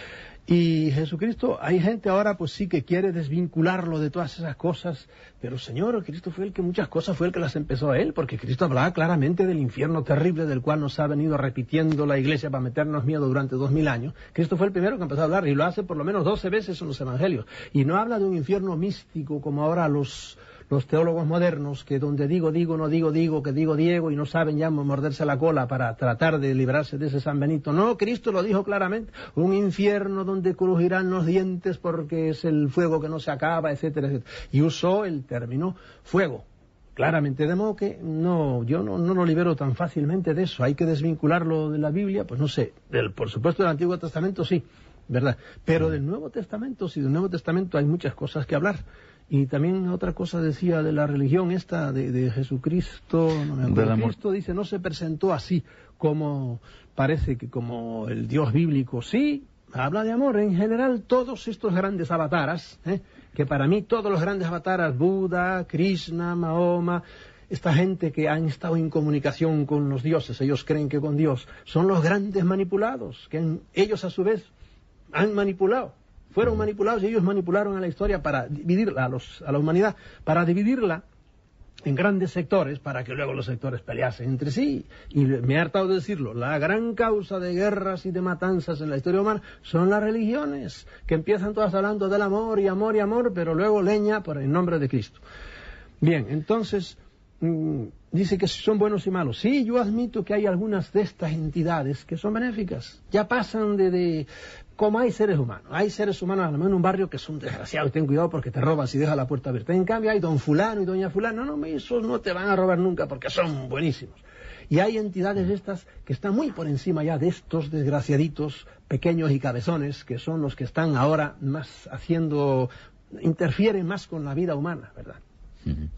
Y Jesucristo, hay gente ahora pues sí que quiere desvincularlo de todas esas cosas, pero Señor, Cristo fue el que muchas cosas fue el que las empezó a él, porque Cristo hablaba claramente del infierno terrible del cual nos ha venido repitiendo la Iglesia para meternos miedo durante dos mil años. Cristo fue el primero que empezó a hablar, y lo hace por lo menos doce veces en los evangelios, y no habla de un infierno místico como ahora los... los teólogos modernos, que donde digo, digo, no digo, digo, que digo Diego, y no saben ya morderse la cola para tratar de librarse de ese San Benito. No, Cristo lo dijo claramente, un infierno donde crujirán los dientes porque es el fuego que no se acaba, etcétera, etcétera. Y usó el término fuego, claramente, de modo que no, yo no, no lo libero tan fácilmente de eso. Hay que desvincularlo de la Biblia, pues no sé, del, por supuesto del Antiguo Testamento sí, ¿verdad? Pero del Nuevo Testamento, sí, del Nuevo Testamento hay muchas cosas que hablar. Y también otra cosa decía de la religión esta de, de Jesucristo, no me acuerdo. Cristo dice, no se presentó así como parece que como el Dios bíblico. Sí, habla de amor. En general, todos estos grandes avataras, ¿eh? que para mí todos los grandes avataras, Buda, Krishna, Mahoma, esta gente que han estado en comunicación con los dioses, ellos creen que con Dios, son los grandes manipulados, que han, ellos a su vez han manipulado. Fueron manipulados y ellos manipularon a la historia para dividirla, a, los, a la humanidad, para dividirla en grandes sectores, para que luego los sectores peleasen entre sí. Y me he hartado de decirlo, la gran causa de guerras y de matanzas en la historia humana son las religiones, que empiezan todas hablando del amor y amor y amor, pero luego leña por el nombre de Cristo. Bien, entonces... mmm, dice que son buenos y malos. Sí, yo admito que hay algunas de estas entidades que son benéficas. Ya pasan de... de como hay seres humanos. Hay seres humanos, a lo mejor en un barrio, que son desgraciados y ten cuidado porque te roban si dejas la puerta abierta. En cambio hay don fulano y doña fulano. No, no, esos no te van a robar nunca porque son buenísimos. Y hay entidades estas que están muy por encima ya de estos desgraciaditos pequeños y cabezones, que son los que están ahora más haciendo... interfieren más con la vida humana, ¿verdad? Mm-hmm.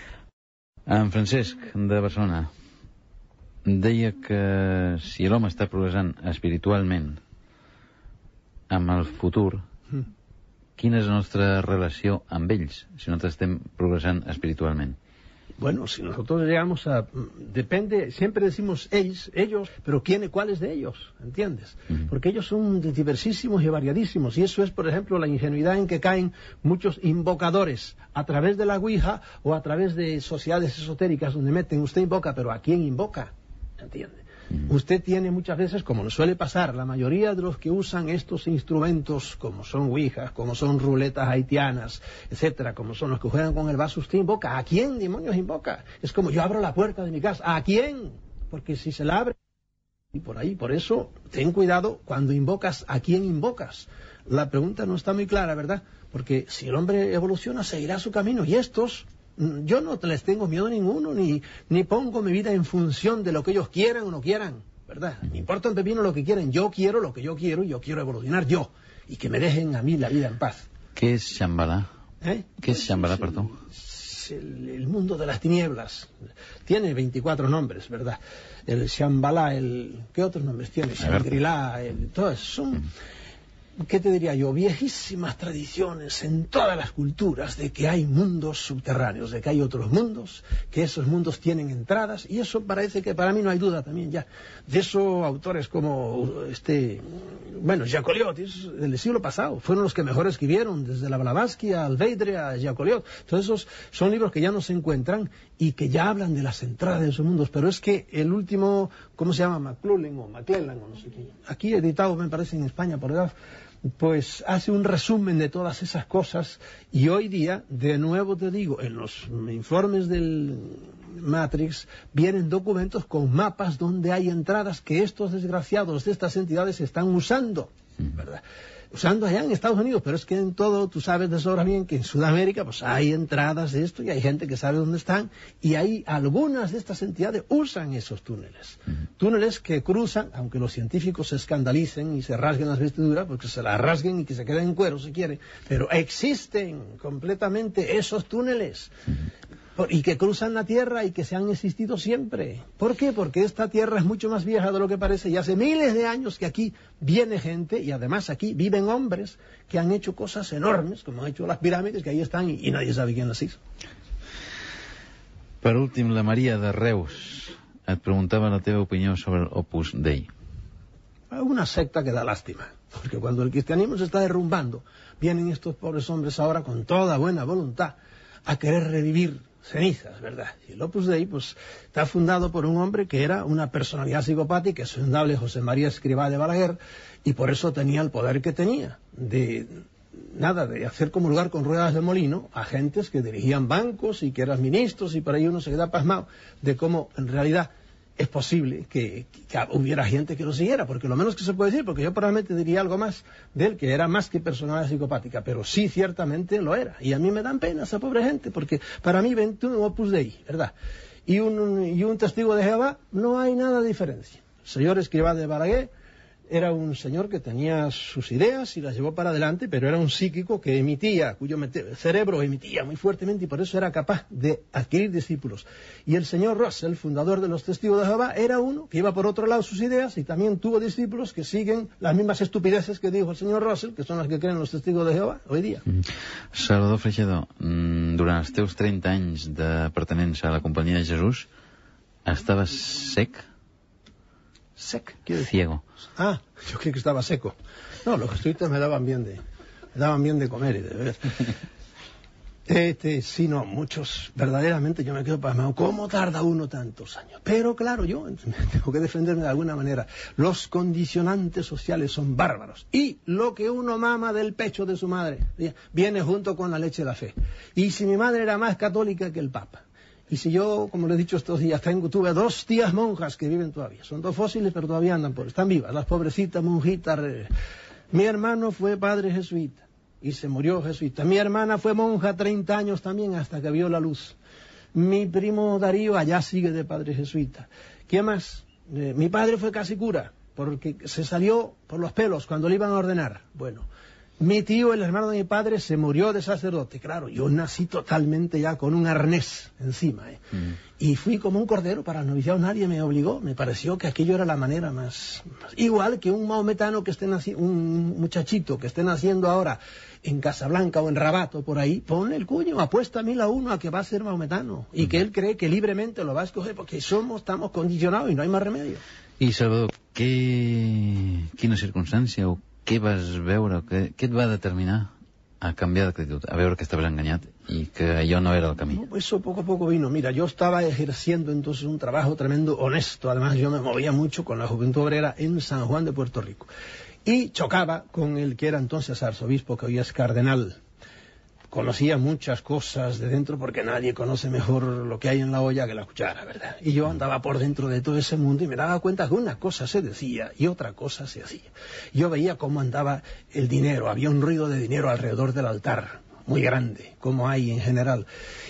En Francesc, de Barcelona, deia que si l'home està progressant espiritualment amb el futur, mm. quina és la nostra relació amb ells, si nosaltres estem progressant espiritualment? Bueno, si nosotros llegamos a... Depende, siempre decimos ellos, ellos, pero ¿quién, ¿cuáles de ellos? ¿Entiendes? Uh-huh. Porque ellos son diversísimos y variadísimos. Y eso es, por ejemplo, la ingenuidad en que caen muchos invocadores a través de la Ouija o a través de sociedades esotéricas donde meten, usted invoca, pero ¿a quién invoca? ¿Entiende? Usted tiene muchas veces, como nos suele pasar, la mayoría de los que usan estos instrumentos, como son ouijas, como son ruletas haitianas, etcétera, como son los que juegan con el vaso, usted invoca. ¿A quién demonios invoca? Es como yo abro la puerta de mi casa. ¿A quién? Porque si se la abre... Y por ahí, por eso, ten cuidado cuando invocas, ¿a quién invocas? La pregunta no está muy clara, ¿verdad? Porque si el hombre evoluciona, seguirá su camino. Y estos... yo no les tengo miedo a ninguno, ni, ni pongo mi vida en función de lo que ellos quieran o no quieran, ¿verdad? Me importa un pepino lo que quieren. Yo quiero lo que yo quiero y yo quiero evolucionar yo. Y que me dejen a mí la vida en paz. ¿Qué es Shambhala? ¿Eh? ¿Qué es Shambhala, pues, perdón? El, el mundo de las tinieblas. Tiene veinticuatro nombres, ¿verdad? El Shambhala, el... ¿qué otros nombres tiene? Shangri-La, el... todos son... ¿qué te diría yo? Viejísimas tradiciones en todas las culturas de que hay mundos subterráneos, de que hay otros mundos, que esos mundos tienen entradas, y eso parece que para mí no hay duda también ya. De eso autores como este, bueno, Giacoliotis del siglo pasado, fueron los que mejor escribieron, desde la Blavatsky al Veidre a Giacoliot. Todos esos son libros que ya no se encuentran y que ya hablan de las entradas de esos mundos, pero es que el último, ¿cómo se llama? McLuhan o McClellan o no sé qué, aquí editado me parece en España por Graf, pues hace un resumen de todas esas cosas, y hoy día, de nuevo te digo, en los informes del Matrix vienen documentos con mapas donde hay entradas que estos desgraciados de estas entidades están usando, ¿verdad? Usando allá en Estados Unidos, pero es que en todo, tú sabes de sobra bien que en Sudamérica pues hay entradas de esto y hay gente que sabe dónde están, y ahí algunas de estas entidades usan esos túneles. Uh-huh. Túneles que cruzan, aunque los científicos se escandalicen y se rasguen las vestiduras, porque se las rasguen y que se queden en cuero si quieren, pero existen completamente esos túneles. Uh-huh. Y que cruzan la Tierra y que se han existido siempre. ¿Por qué? Porque esta Tierra es mucho más vieja de lo que parece, y hace miles de años que aquí viene gente, y además aquí viven hombres que han hecho cosas enormes, como han hecho las pirámides, que ahí están, y, y nadie sabe quién las hizo. Per últim, la Maria de Reus et preguntava la teva opinió sobre el Opus Dei. Una secta que da lástima, porque cuando el cristianismo se está derrumbando, vienen estos pobres hombres ahora con toda buena voluntad a querer revivir cenizas, ¿verdad? Y el Opus Dei, pues, está fundado por un hombre que era una personalidad psicopática, es indudable, José María Escrivá de Balaguer, y por eso tenía el poder que tenía, de nada, de hacer comulgar con ruedas de molino a gentes que dirigían bancos y que eran ministros, y por ahí uno se queda pasmado de cómo en realidad es posible que, que hubiera gente que lo siguiera, porque lo menos que se puede decir, porque yo probablemente diría algo más de él, que era más que personalidad psicopática, pero sí ciertamente lo era, y a mí me dan pena esa pobre gente, porque para mí veintiún Opus Dei, ¿verdad? Y un, y un testigo de Jehová, no hay nada de diferencia. El señor Escrivá de Balaguer era un señor que tenía sus ideas y las llevó para adelante, pero era un psíquico que emitía, cuyo cerebro emitía muy fuertemente, y por eso era capaz de adquirir discípulos. Y el señor Russell, fundador de los Testigos de Jehová, era uno que iba por otro lado sus ideas y también tuvo discípulos que siguen las mismas estupideces que dijo el señor Russell, que son las que creen los Testigos de Jehová hoy día. Mm. Salvador Freixedor, mm, durant els teus trenta anys de pertenença a la Companyia de Jesús, estaves sec? Sec, quiero decir. Ciego. Ah, yo creí que estaba seco. No, los jesuitas me daban bien de, me daban bien de comer y de beber. Este, sí, no, muchos, verdaderamente yo me quedo pasmado. ¿Cómo tarda uno tantos años? Pero claro, yo tengo que defenderme de alguna manera. Los condicionantes sociales son bárbaros. Y lo que uno mama del pecho de su madre viene junto con la leche de la fe. Y si mi madre era más católica que el Papa, y si yo, como le he dicho estos días, tengo, tuve dos tías monjas que viven todavía. Son dos fósiles, pero todavía andan por, están vivas, las pobrecitas monjitas. Mi hermano fue padre jesuita y se murió jesuita. Mi hermana fue monja treinta años también hasta que vio la luz. Mi primo Darío allá sigue de padre jesuita. ¿Quién más? Eh, mi padre fue casi cura, porque se salió por los pelos cuando le iban a ordenar. Bueno, mi tío, el hermano de mi padre, se murió de sacerdote. Claro, yo nací totalmente ya con un arnés encima, ¿eh? Mm. Y fui como un cordero para el noviciado, nadie me obligó. Me pareció que aquello era la manera más... más... Igual que un maometano que esté naciendo, un muchachito que esté naciendo ahora en Casablanca o en Rabat o por ahí, ponle el cuño, apuesta mil a uno a que va a ser maometano. Y mm. que él cree que libremente lo va a escoger, porque somos, estamos condicionados y no hay más remedio. I Salvador, què... quina circumstància o què vas veure, què, què et va determinar a canviar d'actitud, a veure que estaves enganyat y que allò no era el camí? No, eso poco a poco vino. Mira, yo estaba ejerciendo entonces un trabajo tremendo, honesto. Además, yo me movía mucho con la Juventud Obrera en San Juan de Puerto Rico. Y chocaba con el que era entonces arzobispo, que hoy es cardenal. Conocía muchas cosas de dentro, porque nadie conoce mejor lo que hay en la olla que la cuchara, ¿verdad? Y yo andaba por dentro de todo ese mundo y me daba cuenta que una cosa se decía y otra cosa se hacía. Yo veía cómo andaba el dinero, había un ruido de dinero alrededor del altar, muy grande, como hay en general.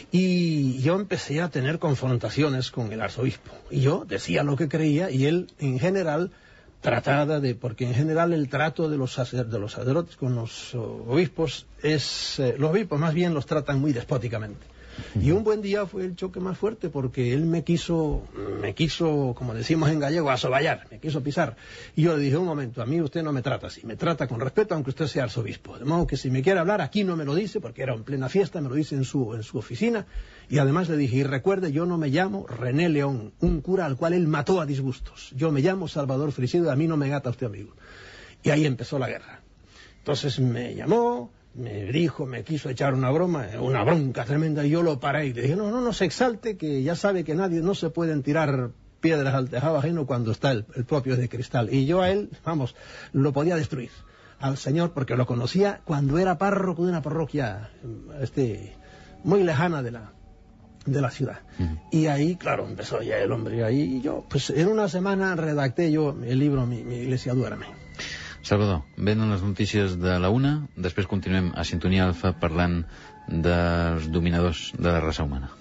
Y yo empecé a tener confrontaciones con el arzobispo. Y yo decía lo que creía y él, en general, tratada de, porque en general el trato de los, sacer, de los sacerdotes con los uh, obispos es, eh, los obispos más bien los tratan muy despóticamente. Y un buen día fue el choque más fuerte porque él me quiso, me quiso, como decimos en gallego, asoballar, me quiso pisar. Y yo le dije, un momento, a mí usted no me trata así, me trata con respeto aunque usted sea arzobispo. De modo que si me quiere hablar aquí no me lo dice, porque era en plena fiesta, me lo dice en su, en su oficina. Y además le dije, y recuerde, yo no me llamo René León, un cura al cual él mató a disgustos. Yo me llamo Salvador Freixedo y a mí no me gata usted amigo. Y ahí empezó la guerra. Entonces me llamó, me dijo, me quiso echar una broma, una bronca tremenda, y yo lo paré y le dije, no, no, no se exalte, que ya sabe que nadie, no se pueden tirar piedras al tejado ajeno cuando está el, el propio de cristal. Y yo a él, vamos, lo podía destruir, al señor, porque lo conocía cuando era párroco de una parroquia este, muy lejana de la, de la ciudad. Uh-huh. Y ahí, claro, empezó ya el hombre, y ahí yo, pues en una semana redacté yo el libro Mi, mi Iglesia duerme. Salvador, venen les notícies de la una, després continuem a Sintonia Alfa parlant dels dominadors de la raça humana.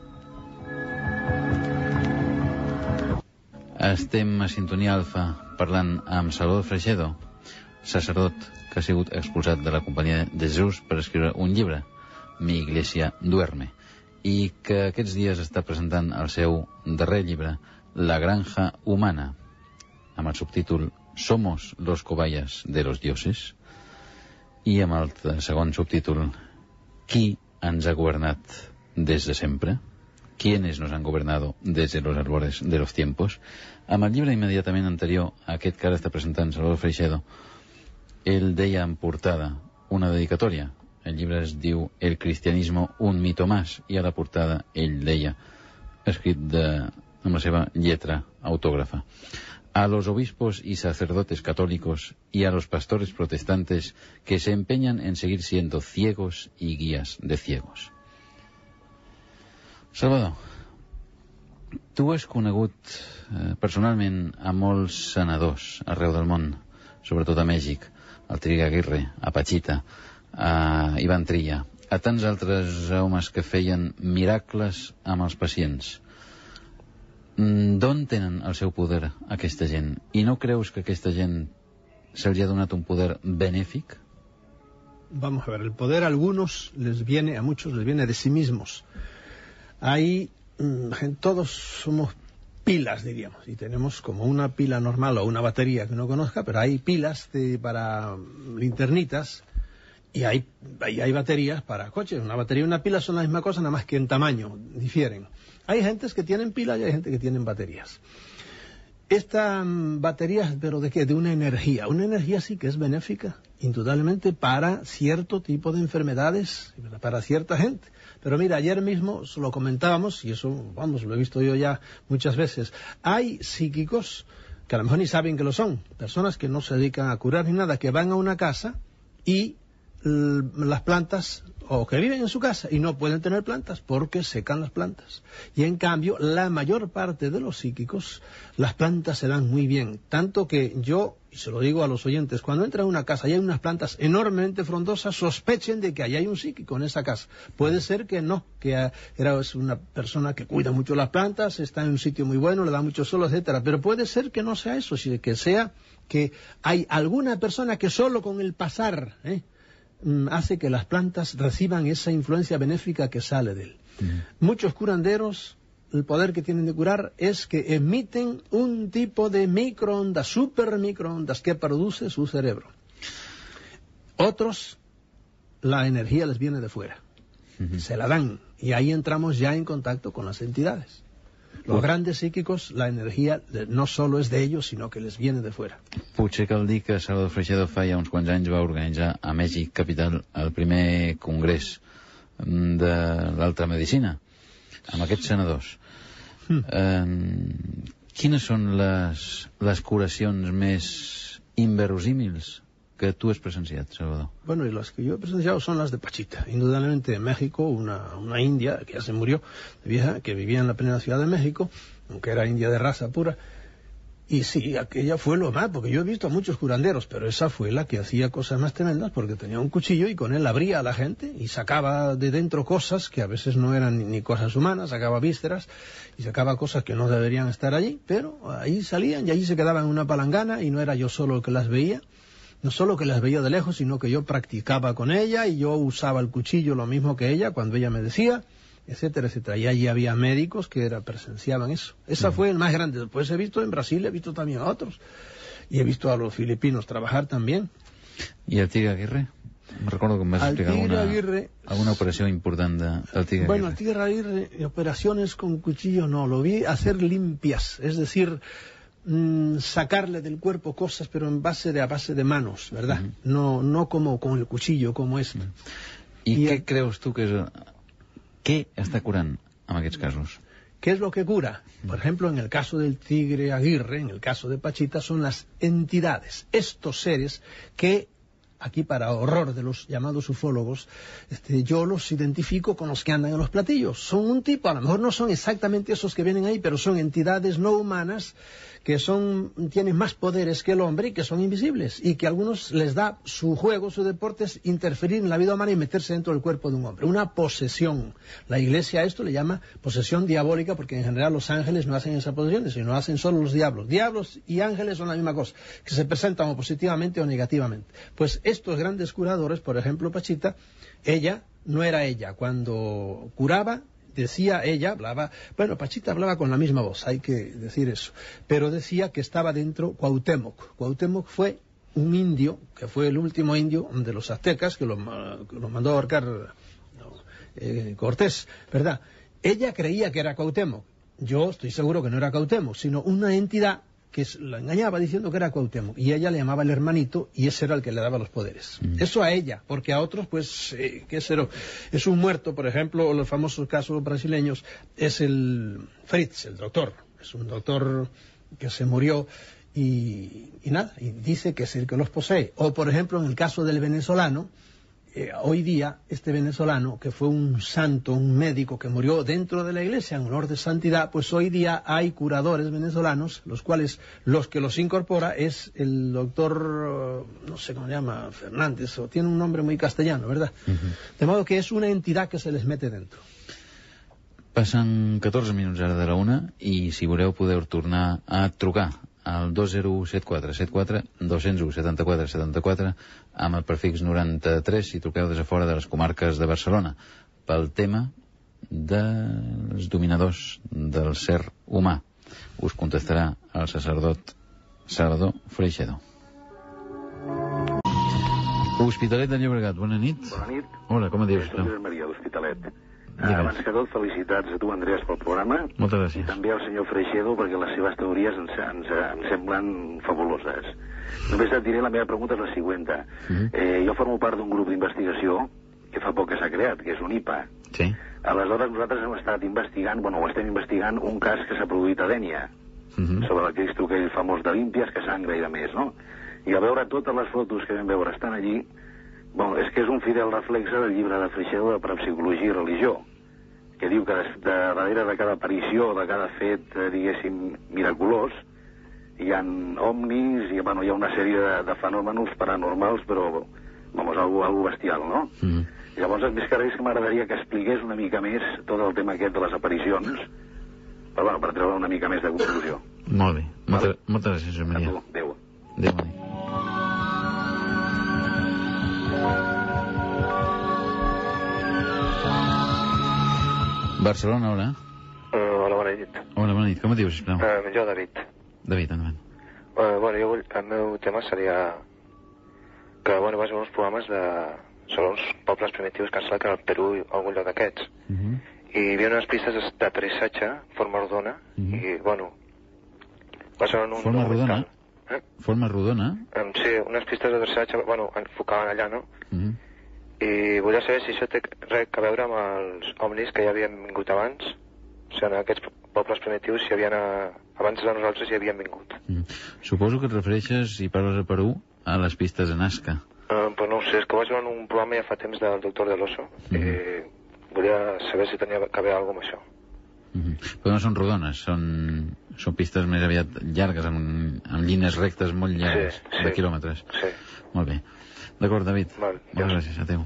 Estem a Sintonia Alfa parlant amb Salvador Freixedo, sacerdot que ha sigut expulsat de la Companyia de Jesús per escriure un llibre, Mi Iglesia duerme, i que aquests dies està presentant el seu darrer llibre, La granja humana, amb el subtítol Somos los cobayas de los dioses, i amb el segon subtítol Qui ens ha governat des de sempre? ¿Quiénes nos han gobernado desde los albores de los tiempos? Amb el llibre immediatament anterior a aquest que ara està presentant Salvador Freixedo, ell deia en portada una dedicatòria. El llibre es diu El cristianismo un mito más, i a la portada ell deia, escrit de, amb la seva lletra autògrafa: a los obispos y sacerdotes católicos y a los pastores protestantes que se empeñan en seguir siendo ciegos y guías de ciegos. Salvador, tu has conegut eh, personalment a molts senadors arreu del món, sobretot a Mèxic, al Triga Aguirre, a Pachita, a Ivan Trilla, a tants altres homes que feien miracles amb els pacients. D'on tenen el seu poder aquesta gent? I no creus que aquesta gent se'ls ha donat un poder benéfic? Vamos a ver, el poder a algunos les viene, a muchos les viene de sí mismos. Ahí todos somos pilas, diríamos, y tenemos como una pila normal o una batería que no conozca, pero hay pilas de, para linternitas, y hay, hay, hay baterías para coches. Una batería y una pila son la misma cosa, nada más que en tamaño difieren. Hay gentes que tienen pilas y hay gente que tienen baterías. Esta um, batería, ¿pero de qué? De una energía. Una energía sí que es benéfica, indudablemente, para cierto tipo de enfermedades, para cierta gente. Pero mira, ayer mismo lo comentábamos, y eso, vamos, lo he visto yo ya muchas veces. Hay psíquicos que a lo mejor ni saben que lo son. Personas que no se dedican a curar ni nada, que van a una casa y las plantas, o que viven en su casa y no pueden tener plantas porque secan las plantas. Y en cambio, la mayor parte de los psíquicos, las plantas se dan muy bien. Tanto que yo, y se lo digo a los oyentes, cuando entran a una casa y hay unas plantas enormemente frondosas, sospechen de que ahí hay un psíquico en esa casa. Puede ser que no, que era una persona que cuida mucho las plantas, está en un sitio muy bueno, le da mucho sol, etcétera. Pero puede ser que no sea eso, sino que sea que hay alguna persona que solo con el pasar, ¿eh? hace que las plantas reciban esa influencia benéfica que sale de él. Mm. Muchos curanderos, el poder que tienen de curar es que emiten un tipo de microondas, super microondas, que produce su cerebro. Otros, la energía les viene de fuera. Mm-hmm. Se la dan, y ahí entramos ya en contacto con las entidades. Los grandes psíquicos, la energía no solo es de ellos, sino que les viene de fuera. Potser cal dir que Salvador Freixedo fa ja uns quants anys va organitzar a Mèxic capital el primer congrés de l'altra medicina, amb aquests senadors. Mm. Eh, quines són les, les curacions més inverosímils que tú has presenciado, Salvador? Bueno, y las que yo he presenciado son las de Pachita. Indudablemente en México, una, una india, que ya se murió, de vieja, que vivía en la plena ciudad de México, aunque era india de raza pura. Y sí, aquella fue lo más, porque yo he visto a muchos curanderos, pero esa fue la que hacía cosas más tremendas, porque tenía un cuchillo y con él abría a la gente y sacaba de dentro cosas que a veces no eran ni, ni cosas humanas, sacaba vísceras y sacaba cosas que no deberían estar allí, pero ahí salían y allí se quedaban en una palangana, y no era yo solo el que las veía. No solo que las veía de lejos, sino que yo practicaba con ella y yo usaba el cuchillo lo mismo que ella cuando ella me decía, etcétera, etcétera. Y allí había médicos que era, presenciaban eso. Esa uh-huh. fue el más grande. Después he visto en Brasil, he visto también a otros. Y he visto a los filipinos trabajar también. ¿Y el Tigre Aguirre? Me recuerdo que me vas a explicar alguna, Aguirre, alguna operación importante del Tigre bueno, Aguirre. el Tigre Aguirre, operaciones con cuchillo no, lo vi hacer limpias, es decir, mmm, sacarle del cuerpo cosas, pero en base de, a base de manos, ¿verdad? Uh-huh. No, no como con el cuchillo, como este. Uh-huh. I, I què el... creus tu que és... Què està curant en aquests casos? ¿Qué es lo que cura? Por ejemplo, en el caso del Tigre Aguirre, en el caso de Pachita, son las entidades, estos seres que, aquí para horror de los llamados ufólogos, este, yo los identifico con los que andan en los platillos. Son un tipo, a lo mejor no son exactamente esos que vienen ahí, pero son entidades no humanas que son, tienen más poderes que el hombre y que son invisibles, y que a algunos les da su juego, su deporte es interferir en la vida humana y meterse dentro del cuerpo de un hombre. Una posesión. La Iglesia a esto le llama posesión diabólica, porque en general los ángeles no hacen esa posesión, sino hacen solo los diablos. Diablos y ángeles son la misma cosa, que se presentan o positivamente o negativamente. Pues estos grandes curadores, por ejemplo Pachita, ella no era ella. Cuando curaba, decía ella, hablaba, bueno, Pachita hablaba con la misma voz, hay que decir eso, pero decía que estaba dentro Cuauhtémoc. Cuauhtémoc fue un indio, que fue el último indio de los aztecas, que lo, que lo mandó a ahorcar no, eh, Cortés, ¿verdad? Ella creía que era Cuauhtémoc. Yo estoy seguro que no era Cuauhtémoc, sino una entidad que la engañaba diciendo que era Cuauhtémoc, y ella le llamaba el hermanito, y ese era el que le daba los poderes. Mm. Eso a ella, porque a otros, pues, eh, ¿qué será? Es un muerto, por ejemplo, los famosos casos brasileños, es el Fritz, el doctor, es un doctor que se murió, y, y nada, y dice que es el que los posee. O, por ejemplo, en el caso del venezolano, Eh, hoy día, este venezolano, que fue un santo, un médico que murió dentro de la iglesia en honor de santidad, pues hoy día hay curadores venezolanos, los cuales, los que los incorpora es el doctor, no sé cómo se llama, Fernández, o tiene un nombre muy castellano, ¿verdad? Uh-huh. De modo que es una entidad que se les mete dentro. Passen catorze minuts ara de la una, i si voleu podeu tornar a trucar al dos zero u set quatre set quatre dos zero u setanta-quatre setanta-quatre amb el prefix noranta-tres si truqueu des de fora de les comarques de Barcelona pel tema dels dominadors del ser humà. Us contestarà el sacerdot Salvador Freixedo. Hospitalet de Llobregat, bona nit. Bona nit. Hola, com et dius? Soc Josep Maria d'Hospitalet. Ah, abans que tot, felicitats a tu, Andrés, pel programa. Moltes gràcies. I també al senyor Freixedo, perquè les seves teories ens, ens, ens semblen fabuloses. Només et diré, la meva pregunta és la següent. Uh-huh. eh, jo formo part d'un grup d'investigació que fa poc que s'ha creat, que és un I P A. Sí. Aleshores nosaltres hem estat investigant, bueno, ho estem investigant, un cas que s'ha produït a Dénia, uh-huh. sobre el Cristo aquell famós de Límpies, que sangra i de més, no? I a veure totes les fotos que vam veure estan allí, bueno, és que és un fidel reflexe del llibre de Freixedo de Parapsicologia i Religió, que diu que de, de, darrere de cada aparició, de cada fet, eh, diguéssim, miraculós, hi ha omnis, i bueno, hi ha una sèrie de, de fenòmenos paranormals, però, vamos, algo, algo bestial, no? Mm. Llavors, més que res, que m'agradaria que expliqués una mica més tot el tema aquest de les aparicions, per, bueno, per treure una mica més de conclusió. Molt bé. Molta, vale? Moltes gràcies, Josep Maria. A tu, adéu. Adéu, bona nit. Barcelona, hola. Uh, hola, bona nit. Hola, bona nit. Com et dius, sisplau? Uh, jo, David. David, endavant. Uh, bueno, jo vull, el meu tema seria que, bueno, vaig veure uns programes de, sobre uns pobles primitius que han estat al Perú o algun lloc d'aquests. Uh -huh. I hi havia unes pistes d'aterrissatge, forma rodona, uh -huh. i, bueno, va ser un... Forma rodona? Eh? Forma rodona? Um, sí, unes pistes d'aterrissatge, bueno, enfocaven allà, no? Uh -huh. I volia saber si això té res a veure amb els omnis que ja havien vingut abans, o sigui, en aquests pobles primitius, si havien a... abans de nosaltres hi havien vingut. Mm. Suposo que et refereixes, si parles a Perú, a les pistes de Nazca. Uh, però no ho sé, és que vaig veure un programa ja fa temps del doctor de l'Oso, mm. i volia saber si tenia que veure alguna cosa amb això. Mm. Però no són rodones, són, són pistes més aviat llargues, amb, amb línies rectes molt llargues, sí, sí. de quilòmetres. Sí. Molt bé. D'acord, David. Val, moltes gràcies. Adéu.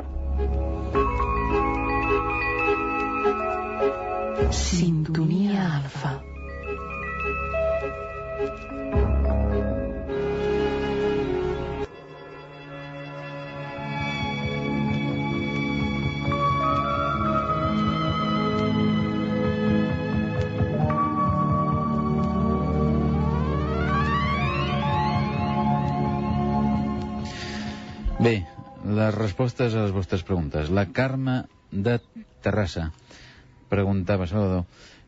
Sintonia Alfa. Bé, les respostes a les vostres preguntes. La Carme de Terrassa preguntava, Salvador,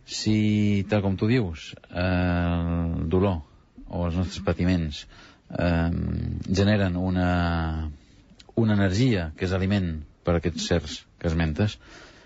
si, tal com tu dius, eh, el dolor o els nostres patiments eh, generen una, una energia que és aliment per a aquests sers que esmentes,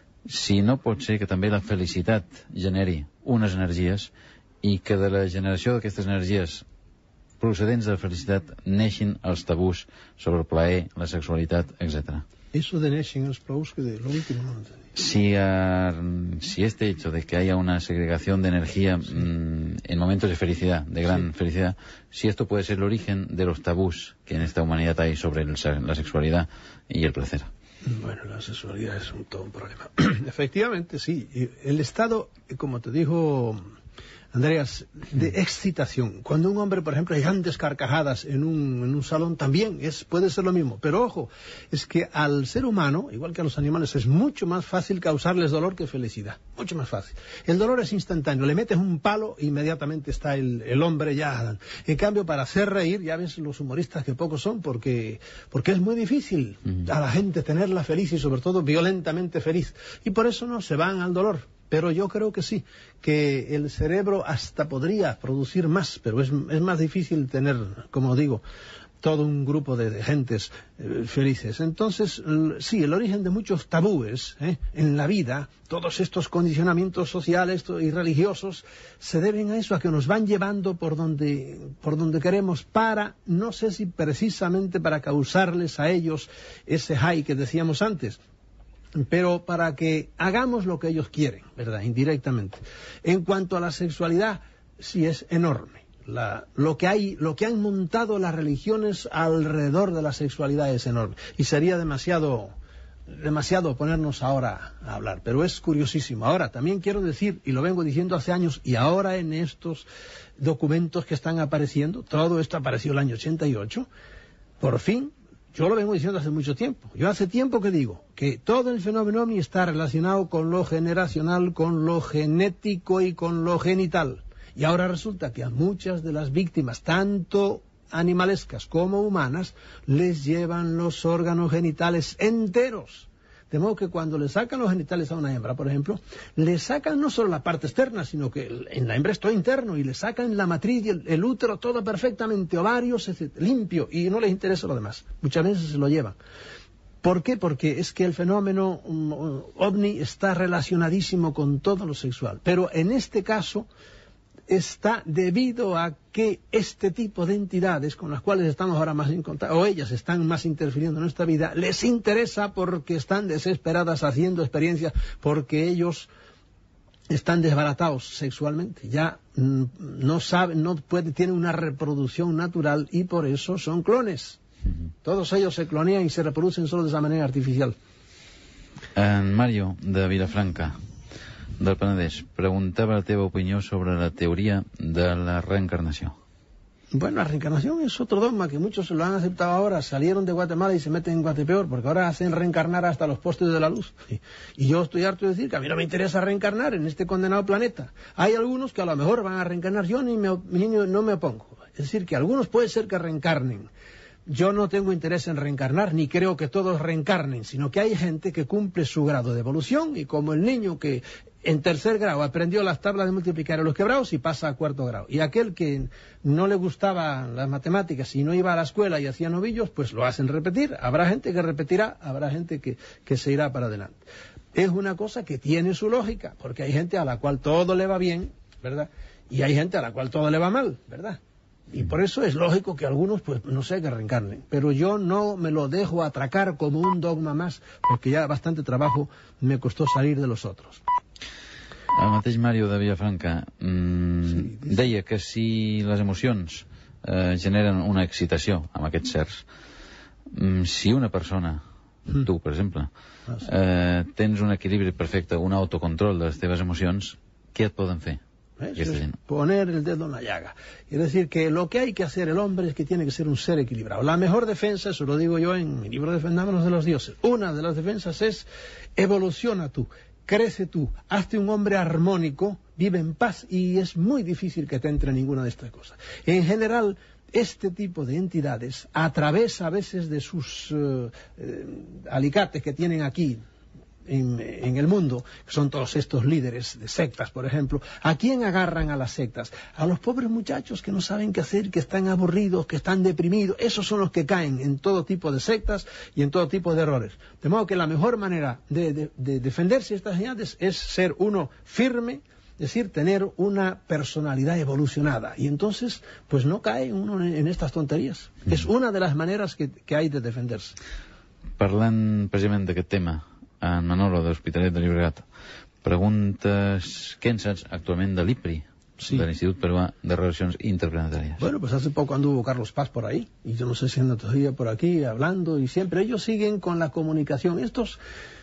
si no pot ser que també la felicitat generi unes energies i que de la generació d'aquestes energies procedents de la felicitat neixin els tabús sobre el plaer, la sexualitat, etcétera. Eso de neixin els tabús, que de lo último no lo entendí. Si, uh, si este hecho de que haya una segregación de energía sí. mmm, en momentos de felicidad, de gran sí. felicidad, si esto puede ser el origen de los tabús que en esta humanidad hay sobre el, la sexualidad y el placer. Bueno, la sexualidad es un, todo un problema. Efectivamente, sí. El estado, como te dijo Andreas, de excitación. Cuando un hombre, por ejemplo, hay grandes carcajadas en un, en un salón, también es, puede ser lo mismo. Pero ojo, es que al ser humano, igual que a los animales, es mucho más fácil causarles dolor que felicidad. Mucho más fácil. El dolor es instantáneo. Le metes un palo, inmediatamente está el, el hombre ya. En cambio, para hacer reír, ya ves los humoristas que pocos son, porque, porque es muy difícil a la gente tenerla feliz y sobre todo violentamente feliz. Y por eso no se van al dolor. Pero yo creo que sí, que el cerebro hasta podría producir más, pero es, es más difícil tener, como digo, todo un grupo de, de gentes eh, felices. Entonces, sí, el origen de muchos tabúes ¿eh? en la vida, todos estos condicionamientos sociales y religiosos, se deben a eso, a que nos van llevando por donde, por donde queremos para, no sé si precisamente para causarles a ellos ese high que decíamos antes, pero para que hagamos lo que ellos quieren, ¿verdad? Indirectamente. En cuanto a la sexualidad, sí es enorme. La, lo que hay, lo que han montado las religiones alrededor de la sexualidad es enorme. Y sería demasiado, demasiado ponernos ahora a hablar, pero es curiosísimo. Ahora, también quiero decir, y lo vengo diciendo hace años, y ahora en estos documentos que están apareciendo, todo esto apareció el año ochenta y ocho, por fin. Yo lo vengo diciendo hace mucho tiempo. Yo hace tiempo que digo que todo el fenómeno ovni está relacionado con lo generacional, con lo genético y con lo genital. Y ahora resulta que a muchas de las víctimas, tanto animalescas como humanas, les llevan los órganos genitales enteros. De modo que cuando le sacan los genitales a una hembra, por ejemplo, le sacan no solo la parte externa, sino que en la hembra es todo interno, y le sacan la matriz y el, el útero, todo perfectamente, ovarios, etcétera, limpio, y no les interesa lo demás. Muchas veces se lo llevan. ¿Por qué? Porque es que el fenómeno um, ovni está relacionadísimo con todo lo sexual. Pero en este caso está debido a que este tipo de entidades con las cuales estamos ahora más en contacto, o ellas están más interfiriendo en nuestra vida, les interesa porque están desesperadas haciendo experiencias, porque ellos están desbaratados sexualmente, ya mm, no saben, no pueden, tienen una reproducción natural y por eso son clones. Uh-huh. Todos ellos se clonean y se reproducen solo de esa manera artificial. En Mario, de Vilafranca, del Penedès, preguntaba la teva opinión sobre la teoría de la reencarnación. Bueno, la reencarnación es otro dogma que muchos lo han aceptado ahora. Salieron de Guatemala y se meten en Guatepeor, porque ahora hacen reencarnar hasta los postes de la luz. Y yo estoy harto de decir que a mí no me interesa reencarnar en este condenado planeta. Hay algunos que a lo mejor van a reencarnar, yo ni, me, ni no me opongo. Es decir, que algunos puede ser que reencarnen. Yo no tengo interés en reencarnar, ni creo que todos reencarnen, sino que hay gente que cumple su grado de evolución, y como el niño que en tercer grado aprendió las tablas de multiplicar a los quebrados y pasa a cuarto grado. Y aquel que no le gustaban las matemáticas y no iba a la escuela y hacía novillos, pues lo hacen repetir. Habrá gente que repetirá, habrá gente que, que se irá para adelante. Es una cosa que tiene su lógica, porque hay gente a la cual todo le va bien, ¿verdad? Y hay gente a la cual todo le va mal, ¿verdad? Y por eso es lógico que algunos, pues, no sé, que reencarnen. Pero yo no me lo dejo atracar como un dogma más, porque ya bastante trabajo me costó salir de los otros. El mateix Mario de Vilafranca mmm, sí, deia que si les emocions eh, generen una excitació amb aquests certs, mmm, si una persona, mm. tu per exemple, ah, sí. eh, tens un equilibri perfecte, un autocontrol de les teves emocions, què et poden fer? Eso es poner el dedo en la llaga. Es decir, que lo que hay que hacer el hombre es que tiene que ser un ser equilibrado. La mejor defensa, eso lo digo yo en mi libro Defendámonos de los Dioses, una de las defensas es evoluciona tú, crece tú, hazte un hombre armónico, vive en paz, y es muy difícil que te entre ninguna de estas cosas. En general, este tipo de entidades, a través a veces de sus eh, eh, alicates que tienen aquí en, en el mundo, que son todos estos líderes de sectas, por ejemplo, ¿a quién agarran a las sectas? A los pobres muchachos que no saben qué hacer, que están aburridos, que están deprimidos. Esos son los que caen en todo tipo de sectas y en todo tipo de errores. De modo que la mejor manera de, de, de defenderse de estas señales es ser uno firme, es decir, tener una personalidad evolucionada. Y entonces, pues no cae uno en, en estas tonterías. Mm. Es una de las maneras que, que hay de defenderse. Parlant precisament d'aquest tema, en Manolo, de l'Hospitalet de Llobregat, preguntes què en saps actualment de l'I P R I, sí, de l'Institut Peruà de Relacions Interplanetarias. Bueno, pues hace poco anduvo Carlos Paz por ahí, y yo no sé si anda todavía por aquí hablando, y siempre ellos siguen con la comunicación. Estos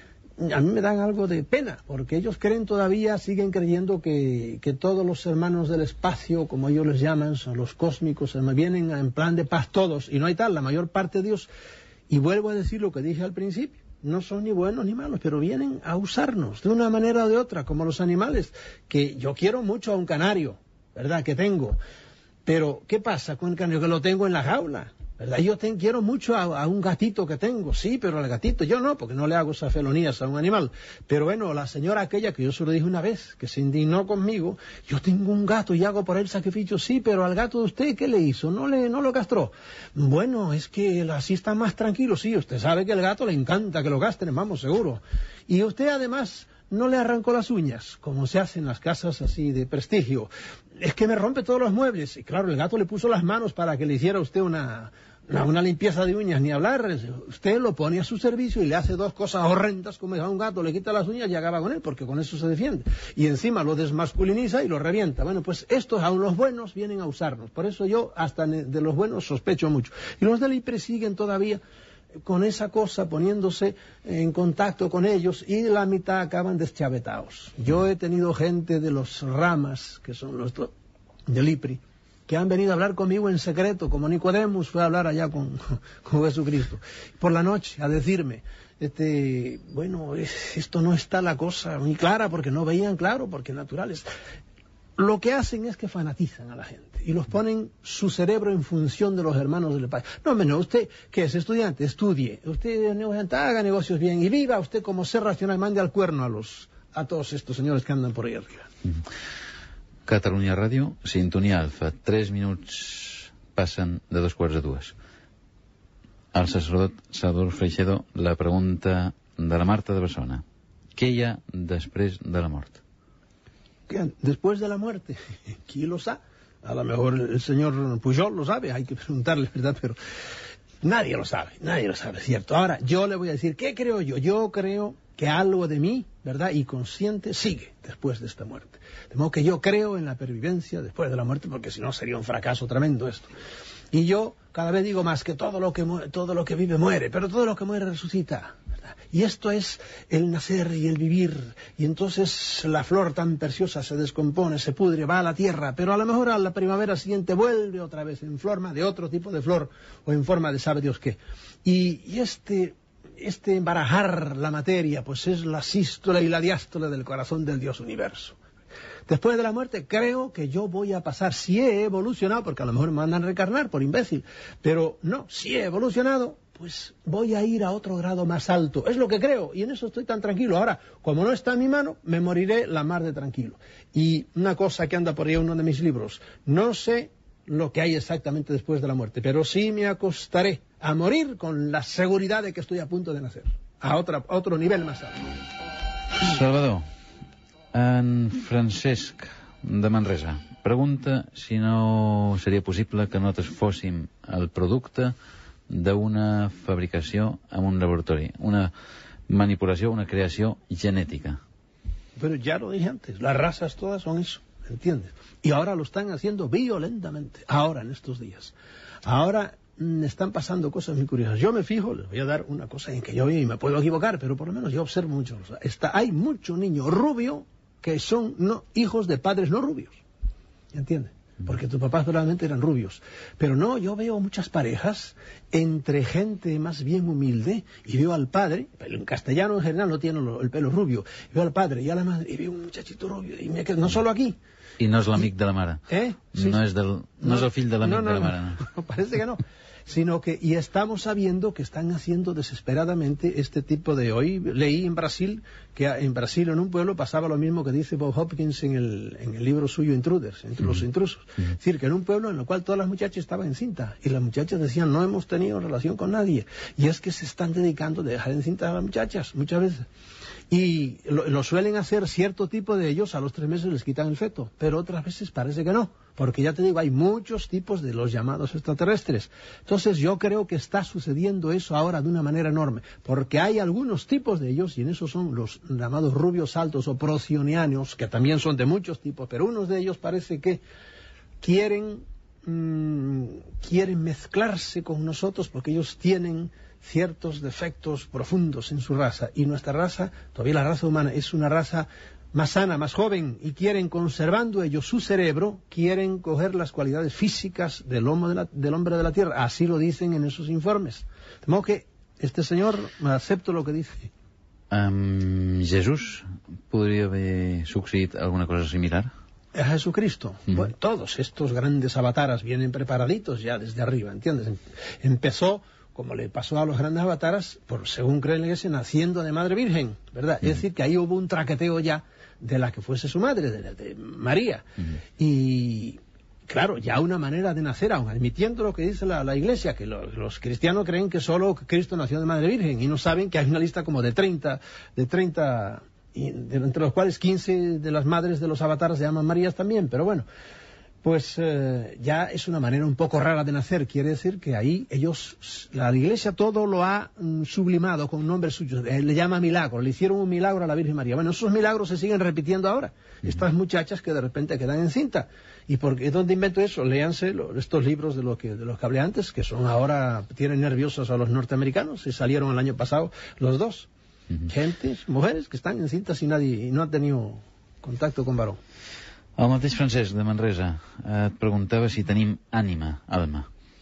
a mí me dan algo de pena, porque ellos creen todavía, siguen creyendo que, que todos los hermanos del espacio, como ellos les llaman, son los cósmicos, se me vienen en plan de paz todos, y no hay tal, la mayor parte de Dios, y vuelvo a decir lo que dije al principio, no son ni buenos ni malos, pero vienen a usarnos de una manera o de otra, como los animales, que yo quiero mucho a un canario, ¿verdad?, que tengo, pero ¿qué pasa con el canario? Que lo tengo en la jaula, ¿verdad? Yo te, quiero mucho a, a un gatito que tengo, sí, pero al gatito yo no, porque no le hago esas felonías a un animal. Pero bueno, la señora aquella que yo se lo dije una vez, que se indignó conmigo, yo tengo un gato y hago por él sacrificio, sí, pero al gato de usted, ¿qué le hizo? ¿No le no lo castró? Bueno, es que él así está más tranquilo, sí, usted sabe que al gato le encanta que lo castren, vamos, seguro. Y usted además no le arrancó las uñas, como se hace en las casas así de prestigio. Es que me rompe todos los muebles. Y claro, el gato le puso las manos para que le hiciera usted una... No, una limpieza de uñas, ni hablar. Usted lo pone a su servicio y le hace dos cosas horrendas, como a un gato, le quita las uñas y acaba con él, porque con eso se defiende. Y encima lo desmasculiniza y lo revienta. Bueno, pues estos, aun los buenos, vienen a usarnos. Por eso yo hasta de los buenos sospecho mucho. Y los del I P R I siguen todavía con esa cosa, poniéndose en contacto con ellos, y la mitad acaban deschavetados. Yo he tenido gente de los ramas, que son los del I P R I, que han venido a hablar conmigo en secreto, como Nicodemus fue a hablar allá con, con Jesucristo, por la noche, a decirme, este, bueno, esto no está la cosa muy clara, porque no veían claro, porque naturales. Lo que hacen es que fanatizan a la gente, y los ponen su cerebro en función de los hermanos del país. No, menos, usted, que es estudiante, estudie, usted haga negocios bien, y viva usted como ser racional, mande al cuerno a los, a todos estos señores que andan por ahí arriba. Mm. Catalunya Ràdio, sintonia alfa. Tres minuts passen de dos quarts de dues. Al sacerdot Salvador Freixedo, la pregunta de la Marta de Barcelona. ¿Qué hi ha després de la mort? ¿Qué? Después de la muerte, ¿quién lo sabe? A lo mejor el señor Pujol lo sabe, hay que preguntarle, ¿verdad? Pero nadie lo sabe, nadie lo sabe, ¿cierto? Ahora, yo le voy a decir, ¿qué creo yo? Yo creo que algo de mí, ¿verdad?, y consciente, sigue después de esta muerte. De modo que yo creo en la pervivencia después de la muerte, porque si no sería un fracaso tremendo esto. Y yo cada vez digo más que todo lo que muere, todo lo que vive muere, pero todo lo que muere resucita, ¿verdad? Y esto es el nacer y el vivir, y entonces la flor tan preciosa se descompone, se pudre, va a la tierra, pero a lo mejor a la primavera siguiente vuelve otra vez en forma de otro tipo de flor, o en forma de sabe Dios qué. Y, y este... Este embarajar la materia, pues es la sístole y la diástole del corazón del Dios universo. Después de la muerte, creo que yo voy a pasar, si he evolucionado, porque a lo mejor me mandan a reencarnar por imbécil, pero no, si he evolucionado, pues voy a ir a otro grado más alto. Es lo que creo, y en eso estoy tan tranquilo. Ahora, como no está en mi mano, me moriré la mar de tranquilo. Y una cosa que anda por ahí en uno de mis libros, no sé lo que hay exactamente después de la muerte, pero sí me acostaré a morir con la seguridad de que estoy a punto de nacer, a, otra, a otro nivel más alto. Salvador, en Francesc de Manresa pregunta si no seria possible que nosaltres fóssim el producte d'una fabricació en un laboratori, una manipulació, una creació genètica. Pero ya lo dije antes, las razas todas son eso, ¿entiendes? Y ahora lo están haciendo violentamente, ahora en estos días. Ahora mmm, están pasando cosas muy curiosas. Yo me fijo, les voy a dar una cosa en que yo vi, y me puedo equivocar, pero por lo menos yo observo mucho. O sea, está, hay mucho niño rubio que son no, hijos de padres no rubios, ¿entiendes? Porque tus papás probablemente eran rubios. Pero no, yo veo muchas parejas entre gente más bien humilde, y veo al padre, en castellano en general no tiene el pelo rubio, veo al padre y a la madre, y veo un muchachito rubio, y me quedo, no solo aquí, I no és l'amic de la mare. ¿Eh? Sí. No, és del, no, no és el fill de l'amic no, no, de la mare. No, no, parece que no. Sino que, y estamos sabiendo que están haciendo desesperadamente este tipo de... Hoy leí en Brasil, que en Brasil, en un pueblo, pasaba lo mismo que dice Bob Hopkins en el, en el libro suyo Intruders, entre mm. los intrusos. Mm. Es decir, que en un pueblo en el cual todas las muchachas estaban encinta, y las muchachas decían, no hemos tenido relación con nadie. Y es que se están dedicando a dejar encintas a las muchachas, muchas veces. Y lo, lo suelen hacer cierto tipo de ellos, a los tres meses les quitan el feto, pero otras veces parece que no, porque ya te digo, hay muchos tipos de los llamados extraterrestres. Entonces yo creo que está sucediendo eso ahora de una manera enorme, porque hay algunos tipos de ellos, y en esos son los llamados rubios altos o procionianos, que también son de muchos tipos, pero unos de ellos parece que quieren, mmm, quieren mezclarse con nosotros porque ellos tienen ciertos defectos profundos en su raza, y nuestra raza, todavía la raza humana, es una raza más sana, más joven, y quieren, conservando ellos su cerebro, quieren coger las cualidades físicas del, homo de la, del hombre de la Tierra, así lo dicen en esos informes. De modo que este señor, acepto lo que dice. Um, Jesús podria haver succeït alguna cosa similar? A Jesucristo. Mm. Bueno, todos estos grandes avataras vienen preparaditos ya desde arriba, ¿entiendes? Empezó, como le pasó a los grandes avataras, por, según cree la Iglesia, naciendo de Madre Virgen, ¿verdad? Mm. Es decir, que ahí hubo un traqueteo ya de la que fuese su madre, de, de María. Mm. Y, claro, ya una manera de nacer, aun admitiendo lo que dice la, la Iglesia, que lo, los cristianos creen que solo Cristo nació de Madre Virgen, y no saben que hay una lista como de treinta, de treinta, y de, entre los cuales quince de las madres de los avatares se llaman Marías también, pero bueno. Pues eh, ya es una manera un poco rara de nacer, quiere decir que ahí ellos, la Iglesia todo lo ha mm, sublimado con nombres suyos, eh, le llama milagro, le hicieron un milagro a la Virgen María. Bueno, esos milagros se siguen repitiendo ahora, uh-huh. Estas muchachas que de repente quedan encinta. ¿Y por qué? ¿Dónde invento eso? Léanse lo, estos libros de, lo que, de los que hablé antes, que son ahora, tienen nerviosos a los norteamericanos, y salieron el año pasado los dos. Uh-huh. Gentes, mujeres que están encintas y nadie, y no han tenido contacto con varón. El mateix Francesc de Manresa et preguntava si tenim ànima, alma,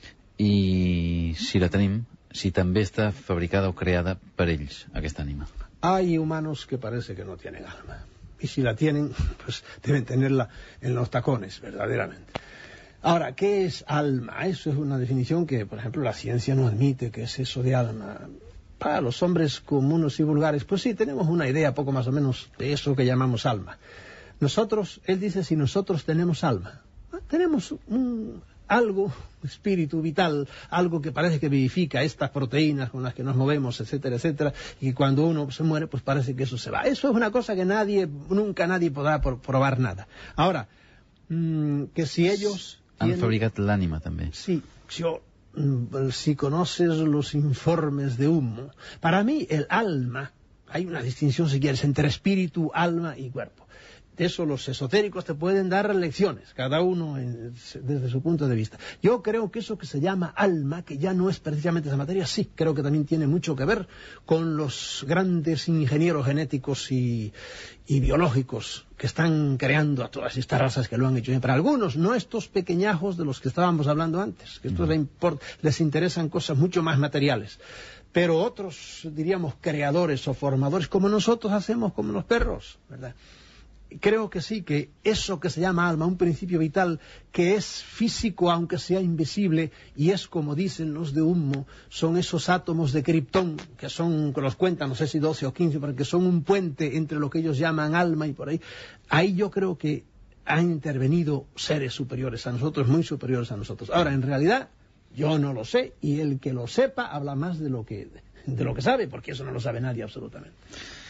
i si la tenim, si també està fabricada o creada per ells, aquesta ànima. Hay humanos que parece que no tienen alma, y si la tienen, pues deben tenerla en los tacones, verdaderamente. Ahora, ¿qué es alma? Eso es una definición que, por ejemplo, la ciencia no admite. ¿Qué es eso de alma? Para los hombres comunes y vulgares, pues sí, tenemos una idea poco más o menos de eso que llamamos alma. Nosotros, él dice, si nosotros tenemos alma, tenemos un, algo, espíritu vital, algo que parece que vivifica estas proteínas con las que nos movemos, etcétera, etcétera, y cuando uno se muere, pues parece que eso se va. Eso es una cosa que nadie, nunca nadie podrá por, probar nada. Ahora, mmm, que si ellos... Han tienen, fabricat l'ànima, també. Sí, yo, mmm, si conoces los informes de Humo, para mí el alma, hay una distinción, si quieres, entre espíritu, alma y cuerpo. De eso los esotéricos te pueden dar lecciones, cada uno en, desde su punto de vista. Yo creo que eso que se llama alma, que ya no es precisamente esa materia, sí, creo que también tiene mucho que ver con los grandes ingenieros genéticos y, y biológicos que están creando a todas estas razas que lo han hecho. Para algunos, no estos pequeñajos de los que estábamos hablando antes, que estos mm. les, les interesan cosas mucho más materiales. Pero otros, diríamos, creadores o formadores, como nosotros hacemos, como los perros, ¿verdad? Creo que sí, que eso que se llama alma, un principio vital que es físico aunque sea invisible, y es como dicen los de Humo, son esos átomos de Krypton, que son, que los cuentan, no sé si doce o quince, porque son un puente entre lo que ellos llaman alma y por ahí. Ahí yo creo que han intervenido seres superiores a nosotros, muy superiores a nosotros. Ahora, en realidad, yo no lo sé, y el que lo sepa habla más de lo que, de lo que sabe, porque eso no lo sabe nadie absolutamente.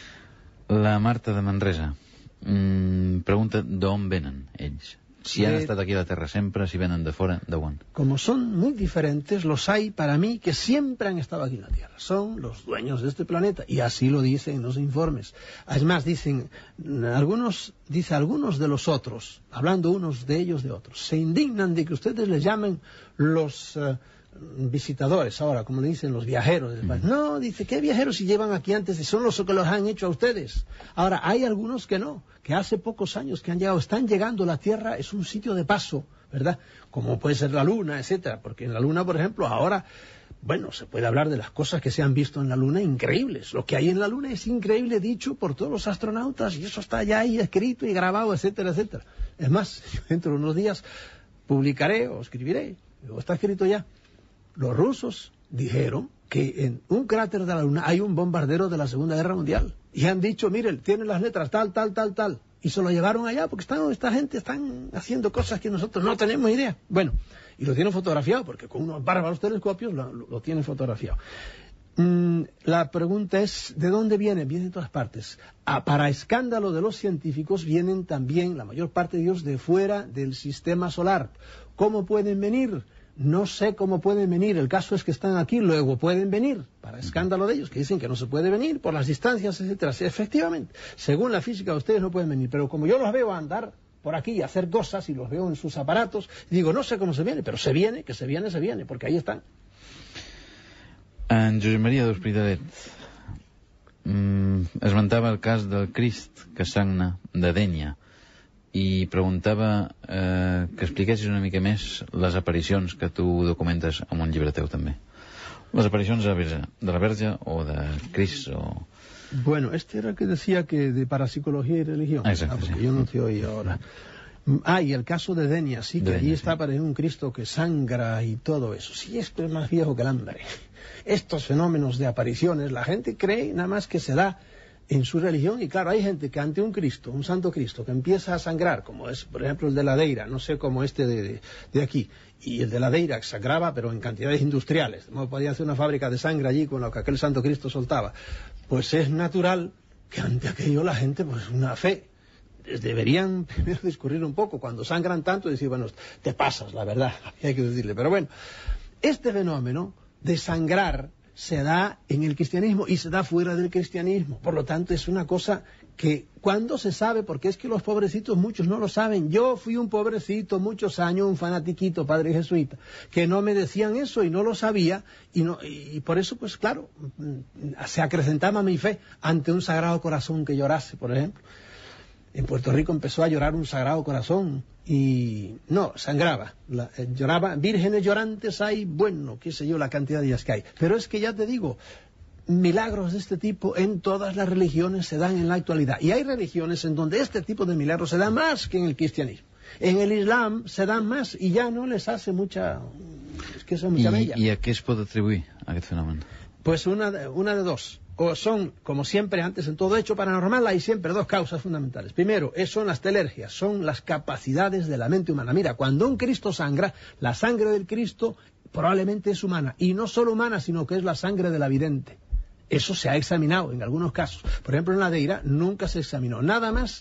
La Marta de Manresa Mm, pregunta d'on venen ells. Si han estat aquí a la Terra sempre, si venen de fora, de on. Como son muy diferentes, los hay para mí que siempre han estado aquí en la Tierra. Son los dueños de este planeta, y así lo dicen los informes. Además dicen, algunos, dice algunos de los otros, hablando unos de ellos de otros, se indignan de que ustedes les llamen los uh, visitadores, ahora, como le dicen los viajeros del país. Mm. No, dice, ¿qué viajeros si llevan aquí antes? Son los que los han hecho a ustedes. Ahora, hay algunos que no, que hace pocos años que han llegado, están llegando, la Tierra es un sitio de paso, ¿verdad? Como puede ser la Luna, etcétera, porque en la Luna, por ejemplo, ahora Bueno, se puede hablar de las cosas que se han visto en la Luna, increíbles. Lo que hay en la Luna es increíble, dicho por todos los astronautas, y eso está ya ahí escrito y grabado, etcétera, etcétera. Es más, dentro de unos días publicaré o escribiré, o está escrito ya. Los rusos dijeron que en un cráter de la Luna hay un bombardero de la Segunda Guerra Mundial. Y han dicho, miren, tienen las letras tal, tal, tal, tal. Y se lo llevaron allá porque están, esta gente están haciendo cosas que nosotros no tenemos idea. Bueno, y lo tienen fotografiado, porque con unos bárbaros telescopios lo, lo, lo tienen fotografiado. Mm, la pregunta es, ¿de dónde viene? Viene de todas partes. Ah, para escándalo de los científicos, vienen también, la mayor parte de ellos, de fuera del sistema solar. ¿Cómo pueden venir? No sé cómo pueden venir, el caso es que están aquí, luego pueden venir, para escándalo de ellos, que dicen que no se puede venir por las distancias, etcétera. Sí, efectivamente, según la física ustedes no pueden venir, pero como yo los veo andar por aquí y hacer cosas y los veo en sus aparatos, digo, no sé cómo se viene, pero se viene, que se viene, se viene, porque ahí están. En Josep Maria d'Hospitalet mm, esmentava el cas del Crist que sagna de Dénia i preguntava eh, que expliquessis una mica més les aparicions que tu documentes en un llibre teu també. Les aparicions de la Verge, de la Verge o de Crist o... Bueno, este era el que decía que de parapsicología y religión. Exacto, ah, porque sí. yo no te oí ahora. Ah, y el caso de Denia, sí, que de allí Denia, está sí. para un Cristo que sangra y todo eso. Sí, esto es más viejo que el hambre. Estos fenómenos de apariciones, la gente cree nada más que se da en su religión, y claro, hay gente que ante un Cristo, un santo Cristo, que empieza a sangrar, como es, por ejemplo, el de la Deira, no sé, como este de, de, de aquí, y el de la Deira que sangraba, pero en cantidades industriales, no podía hacer una fábrica de sangre allí con lo que aquel santo Cristo soltaba, pues es natural que ante aquello la gente, pues una fe, deberían primero discurrir un poco, cuando sangran tanto, y decir, bueno, te pasas, la verdad, hay que decirle, pero bueno, este fenómeno de sangrar se da en el cristianismo y se da fuera del cristianismo. Por lo tanto, es una cosa que cuando se sabe, porque es que los pobrecitos muchos no lo saben. Yo fui un pobrecito muchos años, un fanatiquito, padre jesuita, que no me decían eso y no lo sabía, y, no, y por eso, pues claro, se acrecentaba mi fe ante un Sagrado Corazón que llorase, por ejemplo. En Puerto Rico empezó a llorar un Sagrado Corazón y no, sangraba, la, eh, lloraba, vírgenes llorantes hay, bueno, qué sé yo, la cantidad de ellas que hay. Pero es que ya te digo, milagros de este tipo en todas las religiones se dan en la actualidad. Y hay religiones en donde este tipo de milagros se da más que en el cristianismo. En el Islam se dan más y ya no les hace mucha... Es que eso es mucha mella. I, I a què es pot atribuir aquest fenomen? Pues una de, una de dos. O son, como siempre antes, en todo hecho paranormal hay siempre dos causas fundamentales. Primero, son las telergias, son las capacidades de la mente humana. Mira, cuando un Cristo sangra, la sangre del Cristo probablemente es humana. Y no solo humana, sino que es la sangre de la vidente. Eso se ha examinado en algunos casos. Por ejemplo, en la Deira nunca se examinó. Nada más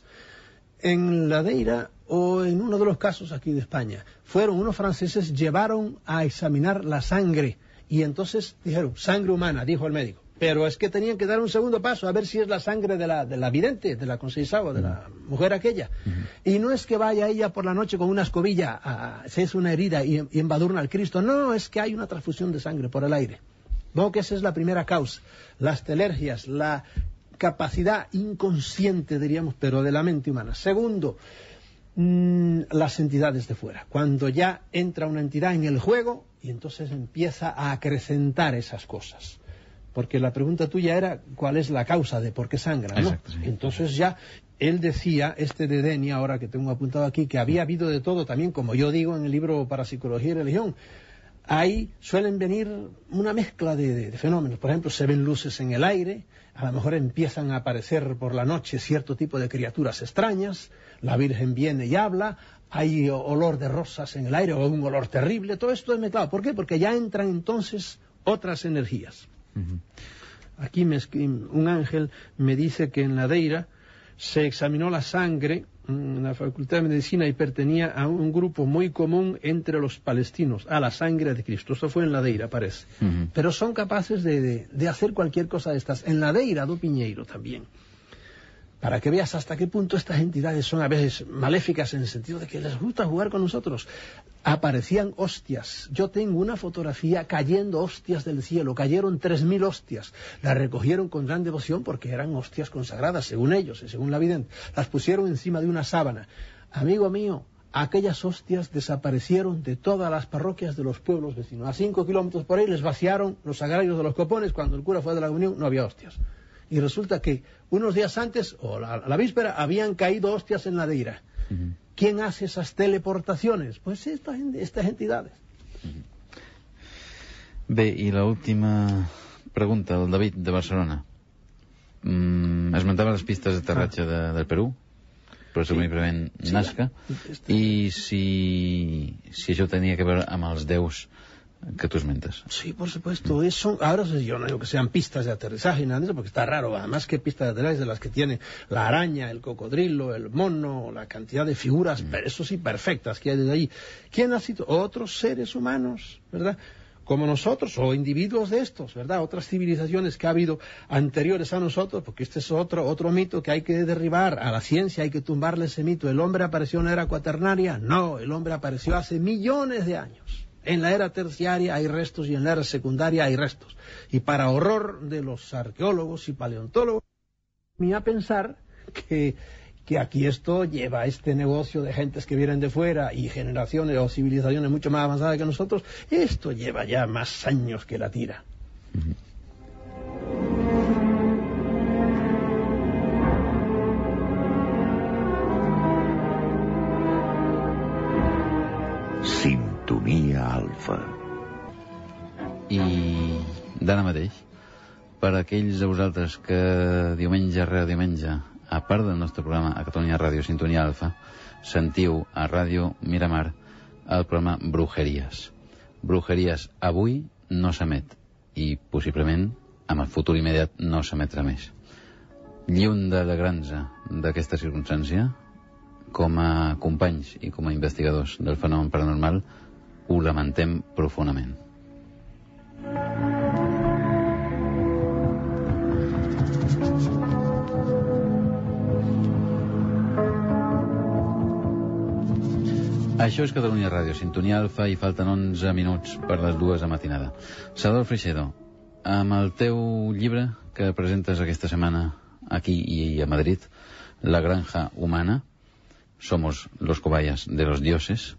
en la Deira o en uno de los casos aquí de España. Fueron unos franceses, llevaron a examinar la sangre. Y entonces dijeron, sangre humana, dijo el médico. Pero es que tenían que dar un segundo paso a ver si es la sangre de la, de la vidente, de la Conceição, de la mujer aquella. Uh-huh. Y no es que vaya ella por la noche con una escobilla, a, se es una herida y, y embadurna al Cristo. No, es que hay una transfusión de sangre por el aire. Bueno, que esa es la primera causa. Las telergias, la capacidad inconsciente, diríamos, pero de la mente humana. Segundo, mmm, las entidades de fuera. Cuando ya entra una entidad en el juego y entonces empieza a acrecentar esas cosas. Porque la pregunta tuya era cuál es la causa de por qué sangra, ¿no? Exacto, sí. Entonces ya él decía, este de Denia, ahora que tengo apuntado aquí, que había habido de todo también, como yo digo en el libro Parapsicología y Religión. Ahí suelen venir una mezcla de, de, de fenómenos. Por ejemplo, se ven luces en el aire, a lo mejor empiezan a aparecer por la noche cierto tipo de criaturas extrañas, la Virgen viene y habla, hay olor de rosas en el aire o un olor terrible, todo esto es mezclado. ¿Por qué? Porque ya entran entonces otras energías. Aquí me, un ángel me dice que en la Deira se examinó la sangre en la Facultad de Medicina y pertenecía a un grupo muy común entre los palestinos, a la sangre de Cristo. Esto fue en la Deira, parece. Uh-huh. Pero son capaces de, de, de hacer cualquier cosa de estas. En la Deira do Piñeiro también. Para que veas hasta qué punto estas entidades son a veces maléficas en el sentido de que les gusta jugar con nosotros. Aparecían hostias. Yo tengo una fotografía cayendo hostias del cielo. Cayeron tres mil hostias. Las recogieron con gran devoción porque eran hostias consagradas, según ellos y según la vidente. Las pusieron encima de una sábana. Amigo mío, aquellas hostias desaparecieron de todas las parroquias de los pueblos vecinos. A cinco kilómetros por ahí les vaciaron los sagrarios de los copones. Cuando el cura fue de la comunión no había hostias. Y resulta que unos días antes, o la, la víspera, habían caído hostias en la deira. Uh-huh. ¿Quién hace esas teleportaciones? Pues estas, estas entidades. Uh-huh. Bé, i l'última pregunta, el David, de Barcelona. Mm, esmentava les pistes d'aterratge de, del Perú, presumiblement sí, Nazca, sí, i si, si això tenia que veure amb els déus que tú esmentas. Sí, por supuesto. Eso, ahora yo no digo que sean pistas de aterrizaje ni nada de eso, porque está raro. Además, que pistas de aterrizaje de las que tiene la araña, el cocodrilo, el mono, la cantidad de figuras, mm. pero eso sí, perfectas que hay desde ahí. ¿Quién ha sido? Otros seres humanos, ¿verdad? Como nosotros, o individuos de estos, ¿verdad? Otras civilizaciones que ha habido anteriores a nosotros, porque este es otro, otro mito que hay que derribar. A la ciencia hay que tumbarle ese mito. ¿El hombre apareció en la era cuaternaria? No, el hombre apareció hace millones de años. En la era terciaria hay restos y en la era secundaria hay restos. Y para horror de los arqueólogos y paleontólogos, me a pensar que, que aquí esto lleva este negocio de gentes que vienen de fuera y generaciones o civilizaciones mucho más avanzadas que nosotros, esto lleva ya más años que la tira. Uh-huh. Sintonia Alfa. I d'ara mateix, per a aquells de vosaltres que diumenge rere diumenge, a part del nostre programa a Catalunya Ràdio Sintonia Alfa, sentiu a Ràdio Miramar el programa Brujeries. Brujeries avui no s'emet i possiblement en el futur immediat no s'emetrà més. Lluny de alegrarnos d'aquesta circumstància, com a companys i com a investigadors del fenomen paranormal, ho lamentem profundament. Això és Catalunya Ràdio, Sintonia Alfa, i falten onze minuts per les dues de matinada. Salvador Freixedo, amb el teu llibre que presentes aquesta setmana aquí i a Madrid, La granja humana, Somos los cobayas de los dioses,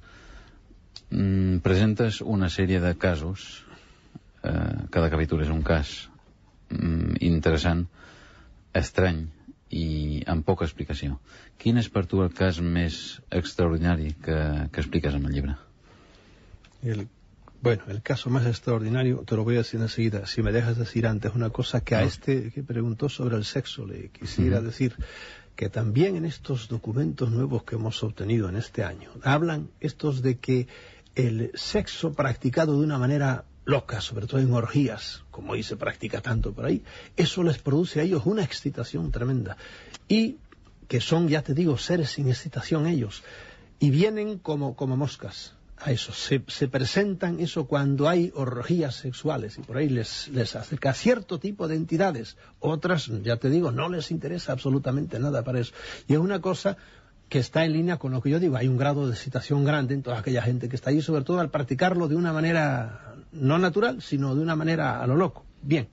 mm, presentes una sèrie de casos, eh, cada capítol és un cas mm, interessant, estrany i amb poca explicació. Quin és per tu el cas més extraordinari que, que expliques en el llibre? El, bueno, el caso más extraordinario te lo voy a decir enseguida. Si me dejas decir antes una cosa que a este que preguntó sobre el sexo le quisiera uh-huh. decir, que también en estos documentos nuevos que hemos obtenido en este año, hablan estos de que el sexo practicado de una manera loca, sobre todo en orgías, como hoy se practica tanto por ahí, eso les produce a ellos una excitación tremenda. Y que son, ya te digo, seres sin excitación ellos. Y vienen como, como moscas a eso. Se, se presentan eso cuando hay orgías sexuales y por ahí les, les acerca cierto tipo de entidades. Otras, ya te digo, no les interesa absolutamente nada para eso. Y es una cosa que está en línea con lo que yo digo. Hay un grado de excitación grande en toda aquella gente que está allí, sobre todo al practicarlo de una manera no natural, sino de una manera a lo loco. Bien.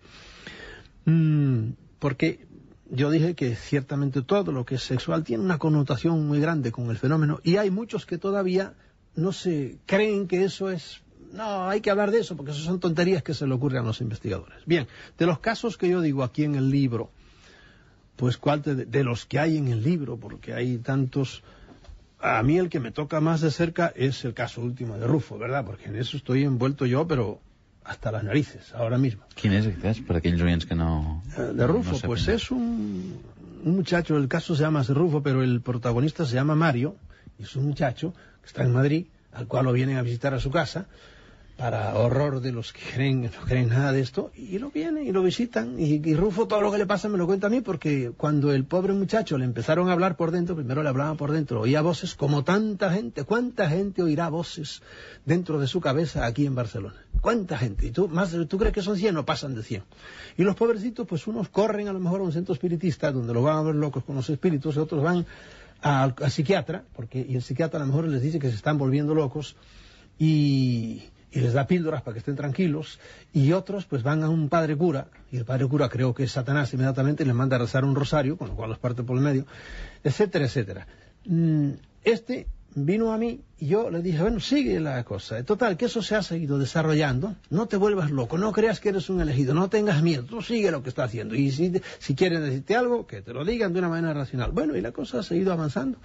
Mm, porque yo dije que ciertamente todo lo que es sexual tiene una connotación muy grande con el fenómeno, y hay muchos que todavía no se creen que eso es... No, hay que hablar de eso, porque eso son tonterías que se le ocurren a los investigadores. Bien, de los casos que yo digo aquí en el libro, pues cuál de, de los que hay en el libro, porque hay tantos... A mí el que me toca más de cerca es el caso último de Rufo, ¿verdad? Porque en eso estoy envuelto yo, pero hasta las narices, ahora mismo. ¿Quién es el caso? Para aquellos oyentes que no... De Rufo, no pues es un, un muchacho, el caso se llama Rufo, pero el protagonista se llama Mario, y es un muchacho que está en Madrid, al cual lo vienen a visitar a su casa, para horror de los que creen, no creen nada de esto, y lo vienen y lo visitan, y, y Rufo todo lo que le pasa me lo cuenta a mí, porque cuando el pobre muchacho le empezaron a hablar por dentro, primero le hablaban por dentro, oía voces como tanta gente. ¿Cuánta gente oirá voces dentro de su cabeza aquí en Barcelona? ¿Cuánta gente? Y tú, más, ¿tú crees que son cien? No pasan de cien. Y los pobrecitos, pues unos corren a lo mejor a un centro espiritista, donde los van a ver locos con los espíritus, y otros van al, al psiquiatra, porque y el psiquiatra a lo mejor les dice que se están volviendo locos, y... y les da píldoras para que estén tranquilos, y otros pues van a un padre cura, y el padre cura creo que es Satanás inmediatamente, y les manda a rezar un rosario, con lo cual los parte por el medio, etcétera, etcétera. Este vino a mí y yo le dije, bueno, sigue la cosa. Total, que eso se ha seguido desarrollando. No te vuelvas loco, no creas que eres un elegido, no tengas miedo, tú sigue lo que está haciendo. Y si, si quieren decirte algo, que te lo digan de una manera racional. Bueno, y la cosa ha seguido avanzando.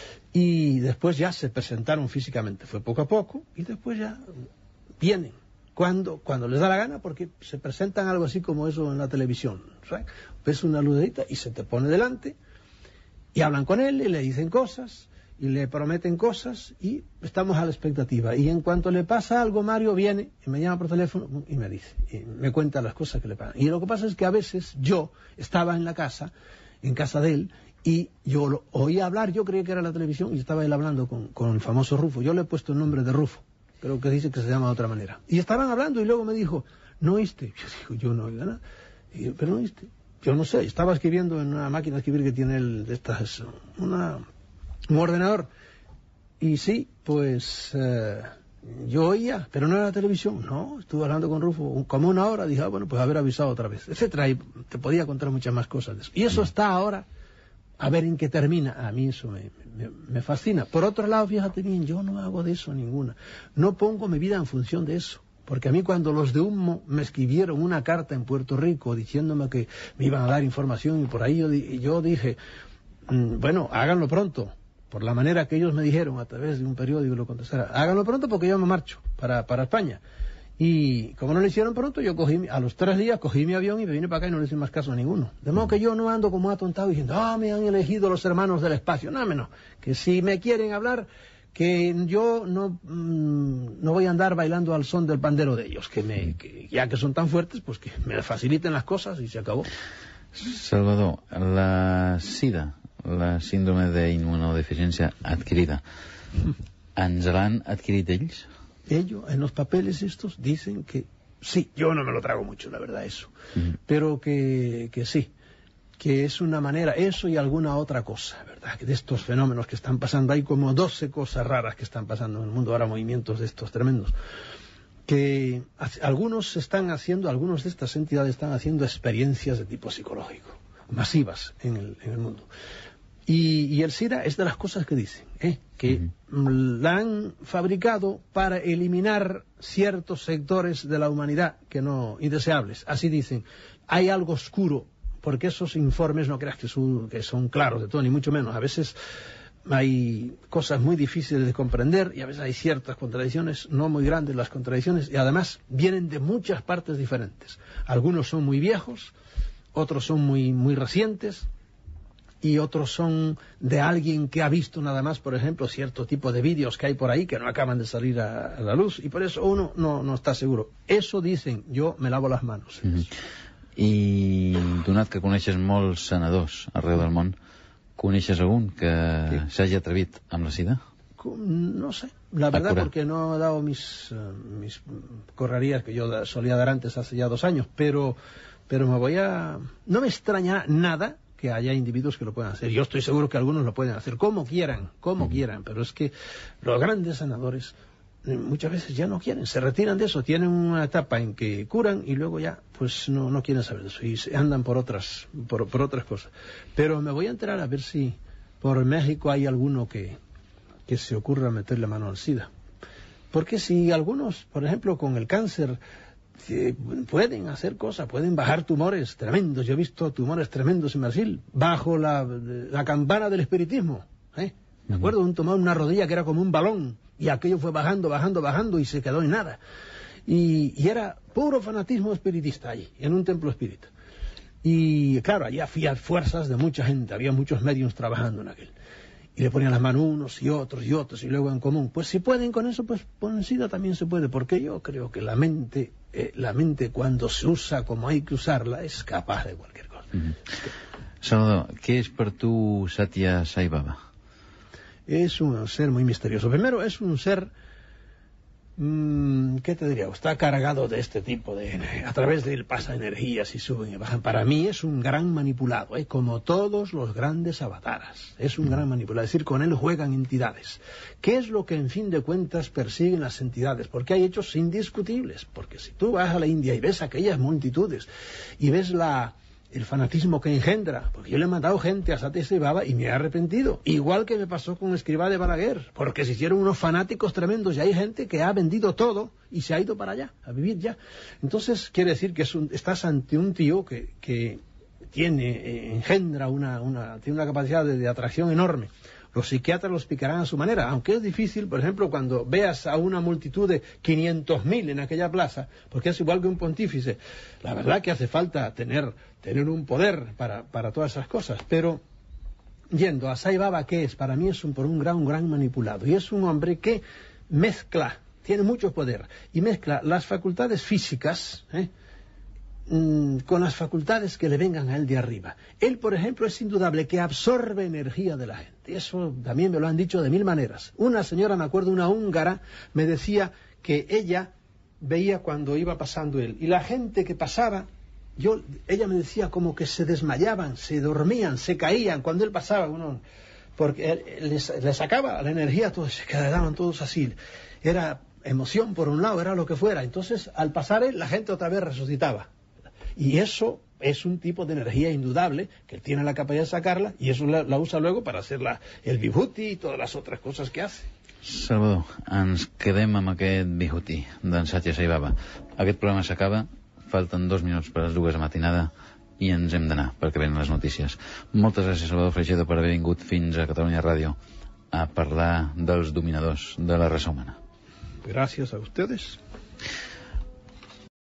Y después ya se presentaron físicamente. Fue poco a poco y después ya vienen. Cuando, cuando les da la gana, porque se presentan algo así como eso en la televisión. ¿Sabes? Ves una lucecita y se te pone delante y hablan con él y le dicen cosas y le prometen cosas y estamos a la expectativa. Y en cuanto le pasa algo, Mario viene y me llama por teléfono y me dice, y me cuenta las cosas que le pasan. Y lo que pasa es que a veces yo estaba en la casa, en casa de él, y yo lo oía hablar, yo creía que era la televisión y estaba él hablando con, con el famoso Rufo. Yo le he puesto el nombre de Rufo, creo que dice que se llama de otra manera. Y estaban hablando y luego me dijo, ¿no oíste? Yo digo, yo no oigo nada. Y yo, ¿pero no oíste? Yo no sé, estaba escribiendo en una máquina de escribir que tiene el, de estas, una, un ordenador. Y sí, pues eh, yo oía, pero no era la televisión. No, estuve hablando con Rufo como una hora. Dije, ah, bueno, pues haber avisado otra vez, etcétera. Y te podía contar muchas más cosas de eso. Y eso está ahora, a ver en qué termina. A mí eso me, me, me fascina. Por otro lado, fíjate bien, yo no hago de eso ninguna. No pongo mi vida en función de eso. Porque a mí cuando los de Humo me escribieron una carta en Puerto Rico diciéndome que me iban a dar información y por ahí yo, yo dije, mmm, bueno, háganlo pronto, por la manera que ellos me dijeron a través de un periódico lo contestara, háganlo pronto porque yo me marcho para, para España. Y como no lo hicieron pronto, yo cogí, a los tres días cogí mi avión y me vine para acá y no le hice más caso a ninguno. De modo que yo no ando como atontado diciendo, ah, oh, me han elegido los hermanos del espacio. No, no, que si me quieren hablar, que yo no, mmm, no voy a andar bailando al son del pandero de ellos, que, me, que ya que son tan fuertes, pues que me faciliten las cosas y se acabó. Salvador, la SIDA, la síndrome d'inmunodeficiència adquirida, ens l'han adquirit ells? Ellos, en los papeles estos, dicen que sí. Yo no me lo trago mucho, la verdad, eso. Uh-huh. Pero que, que sí. Que es una manera, eso y alguna otra cosa, ¿verdad? De estos fenómenos que están pasando, hay como doce cosas raras que están pasando en el mundo, ahora movimientos de estos tremendos, que algunos están haciendo, algunos de estas entidades están haciendo experiencias de tipo psicológico, masivas en el, en el mundo. Y, y el SIDA es de las cosas que dicen, ¿eh? que uh-huh. la han fabricado para eliminar ciertos sectores de la humanidad que no, indeseables, así dicen. Hay algo oscuro, porque esos informes no creas que son, que son claros de todo, ni mucho menos. A veces hay cosas muy difíciles de comprender y a veces hay ciertas contradicciones, no muy grandes las contradicciones, y además vienen de muchas partes diferentes. Algunos son muy viejos, otros son muy, muy recientes, y otros son de alguien que ha visto nada más, por ejemplo, cierto tipo de vídeos que hay por ahí que no acaban de salir a, a la luz, y por eso uno no, no está seguro. Eso dicen, yo me lavo las manos. Mm-hmm. I donat que coneixes molts senadors arreu del món, coneixes algun que s'hagi atrevit amb la SIDA? No sé, la verdad, porque no he dado mis, uh, mis correrías que yo da, solía dar antes hace ya dos años, pero, pero me voy a... No me extraña nada que haya individuos que lo puedan hacer. Yo estoy seguro que algunos lo pueden hacer como quieran, como mm. quieran, pero es que los grandes senadores muchas veces ya no quieren, se retiran de eso, tienen una etapa en que curan y luego ya pues no, no quieren saber de eso y se andan por otras por, por otras cosas. Pero me voy a enterar a ver si por México hay alguno que, que se ocurra meterle mano al SIDA. Porque si algunos, por ejemplo, con el cáncer eh, pueden hacer cosas, pueden bajar tumores tremendos. Yo he visto tumores tremendos en Brasil bajo la, la campana del espiritismo, ¿eh? Me acuerdo de un tumor en una rodilla que era como un balón y aquello fue bajando, bajando, bajando y se quedó en nada. Y, y era puro fanatismo espiritista allí, en un templo espírita. Y claro, allí había fuerzas de mucha gente, había muchos medios trabajando en aquel. Y le ponían las manos unos y otros y otros y luego en común. Pues si pueden con eso, pues con el SIDA también se puede, porque yo creo que la mente, eh, la mente cuando se usa como hay que usarla, es capaz de cualquier cosa. Mm-hmm. Salvador, què és per tu Satya Sai Baba? Es un ser muy misterioso. Primero, es un ser, mmm, ¿qué te diría? Está cargado de este tipo de... A través de él pasa energías y suben y bajan. Para mí es un gran manipulado, ¿eh? Como todos los grandes avataras. Es un gran manipulado. Es decir, con él juegan entidades. ¿Qué es lo que, en fin de cuentas, persiguen las entidades? Porque hay hechos indiscutibles. Porque si tú vas a la India y ves aquellas multitudes y ves la... el fanatismo que engendra, porque yo le he mandado gente a Satia Sai Baba y me he arrepentido, igual que me pasó con Escrivá de Balaguer, porque se hicieron unos fanáticos tremendos y hay gente que ha vendido todo y se ha ido para allá, a vivir ya. Entonces quiere decir que es un, estás ante un tío que, que tiene, eh, engendra una, una, tiene una capacidad de, de atracción enorme. Los psiquiatras los picarán a su manera, aunque es difícil, por ejemplo, cuando veas a una multitud de quinientos mil en aquella plaza, porque es igual que un pontífice. La verdad que hace falta tener, tener un poder para, para todas esas cosas, pero yendo a Sai Baba, ¿qué es? Para mí es un, por un gran, un gran manipulado, y es un hombre que mezcla, tiene mucho poder, y mezcla las facultades físicas, ¿eh? con las facultades que le vengan a él de arriba. Él, por ejemplo, es indudable que absorbe energía de la gente. Eso también me lo han dicho de mil maneras. Una señora, me acuerdo, una húngara, me decía que ella veía cuando iba pasando él, y la gente que pasaba, yo, ella me decía como que se desmayaban, se dormían, se caían cuando él pasaba, uno, porque les, les sacaba la energía, todos se quedaban todos así. Era emoción por un lado, era lo que fuera. Entonces, al pasar él, la gente otra vez resucitaba. Y eso es un tipo de energía indudable, que él tiene la capacidad de sacarla, y eso la, la usa luego para hacer la, el vibhuti y todas las otras cosas que hace. Salvador, ens quedem amb aquest vibhuti d'en Satia Sai Baba. Aquest programa s'acaba, falten dos minuts per les dues de matinada i ens hem d'anar perquè venen les notícies. Moltes gràcies, Salvador Freixedo, per haver vingut fins a Catalunya Ràdio a parlar dels dominadors de la raça humana. Gràcies a ustedes.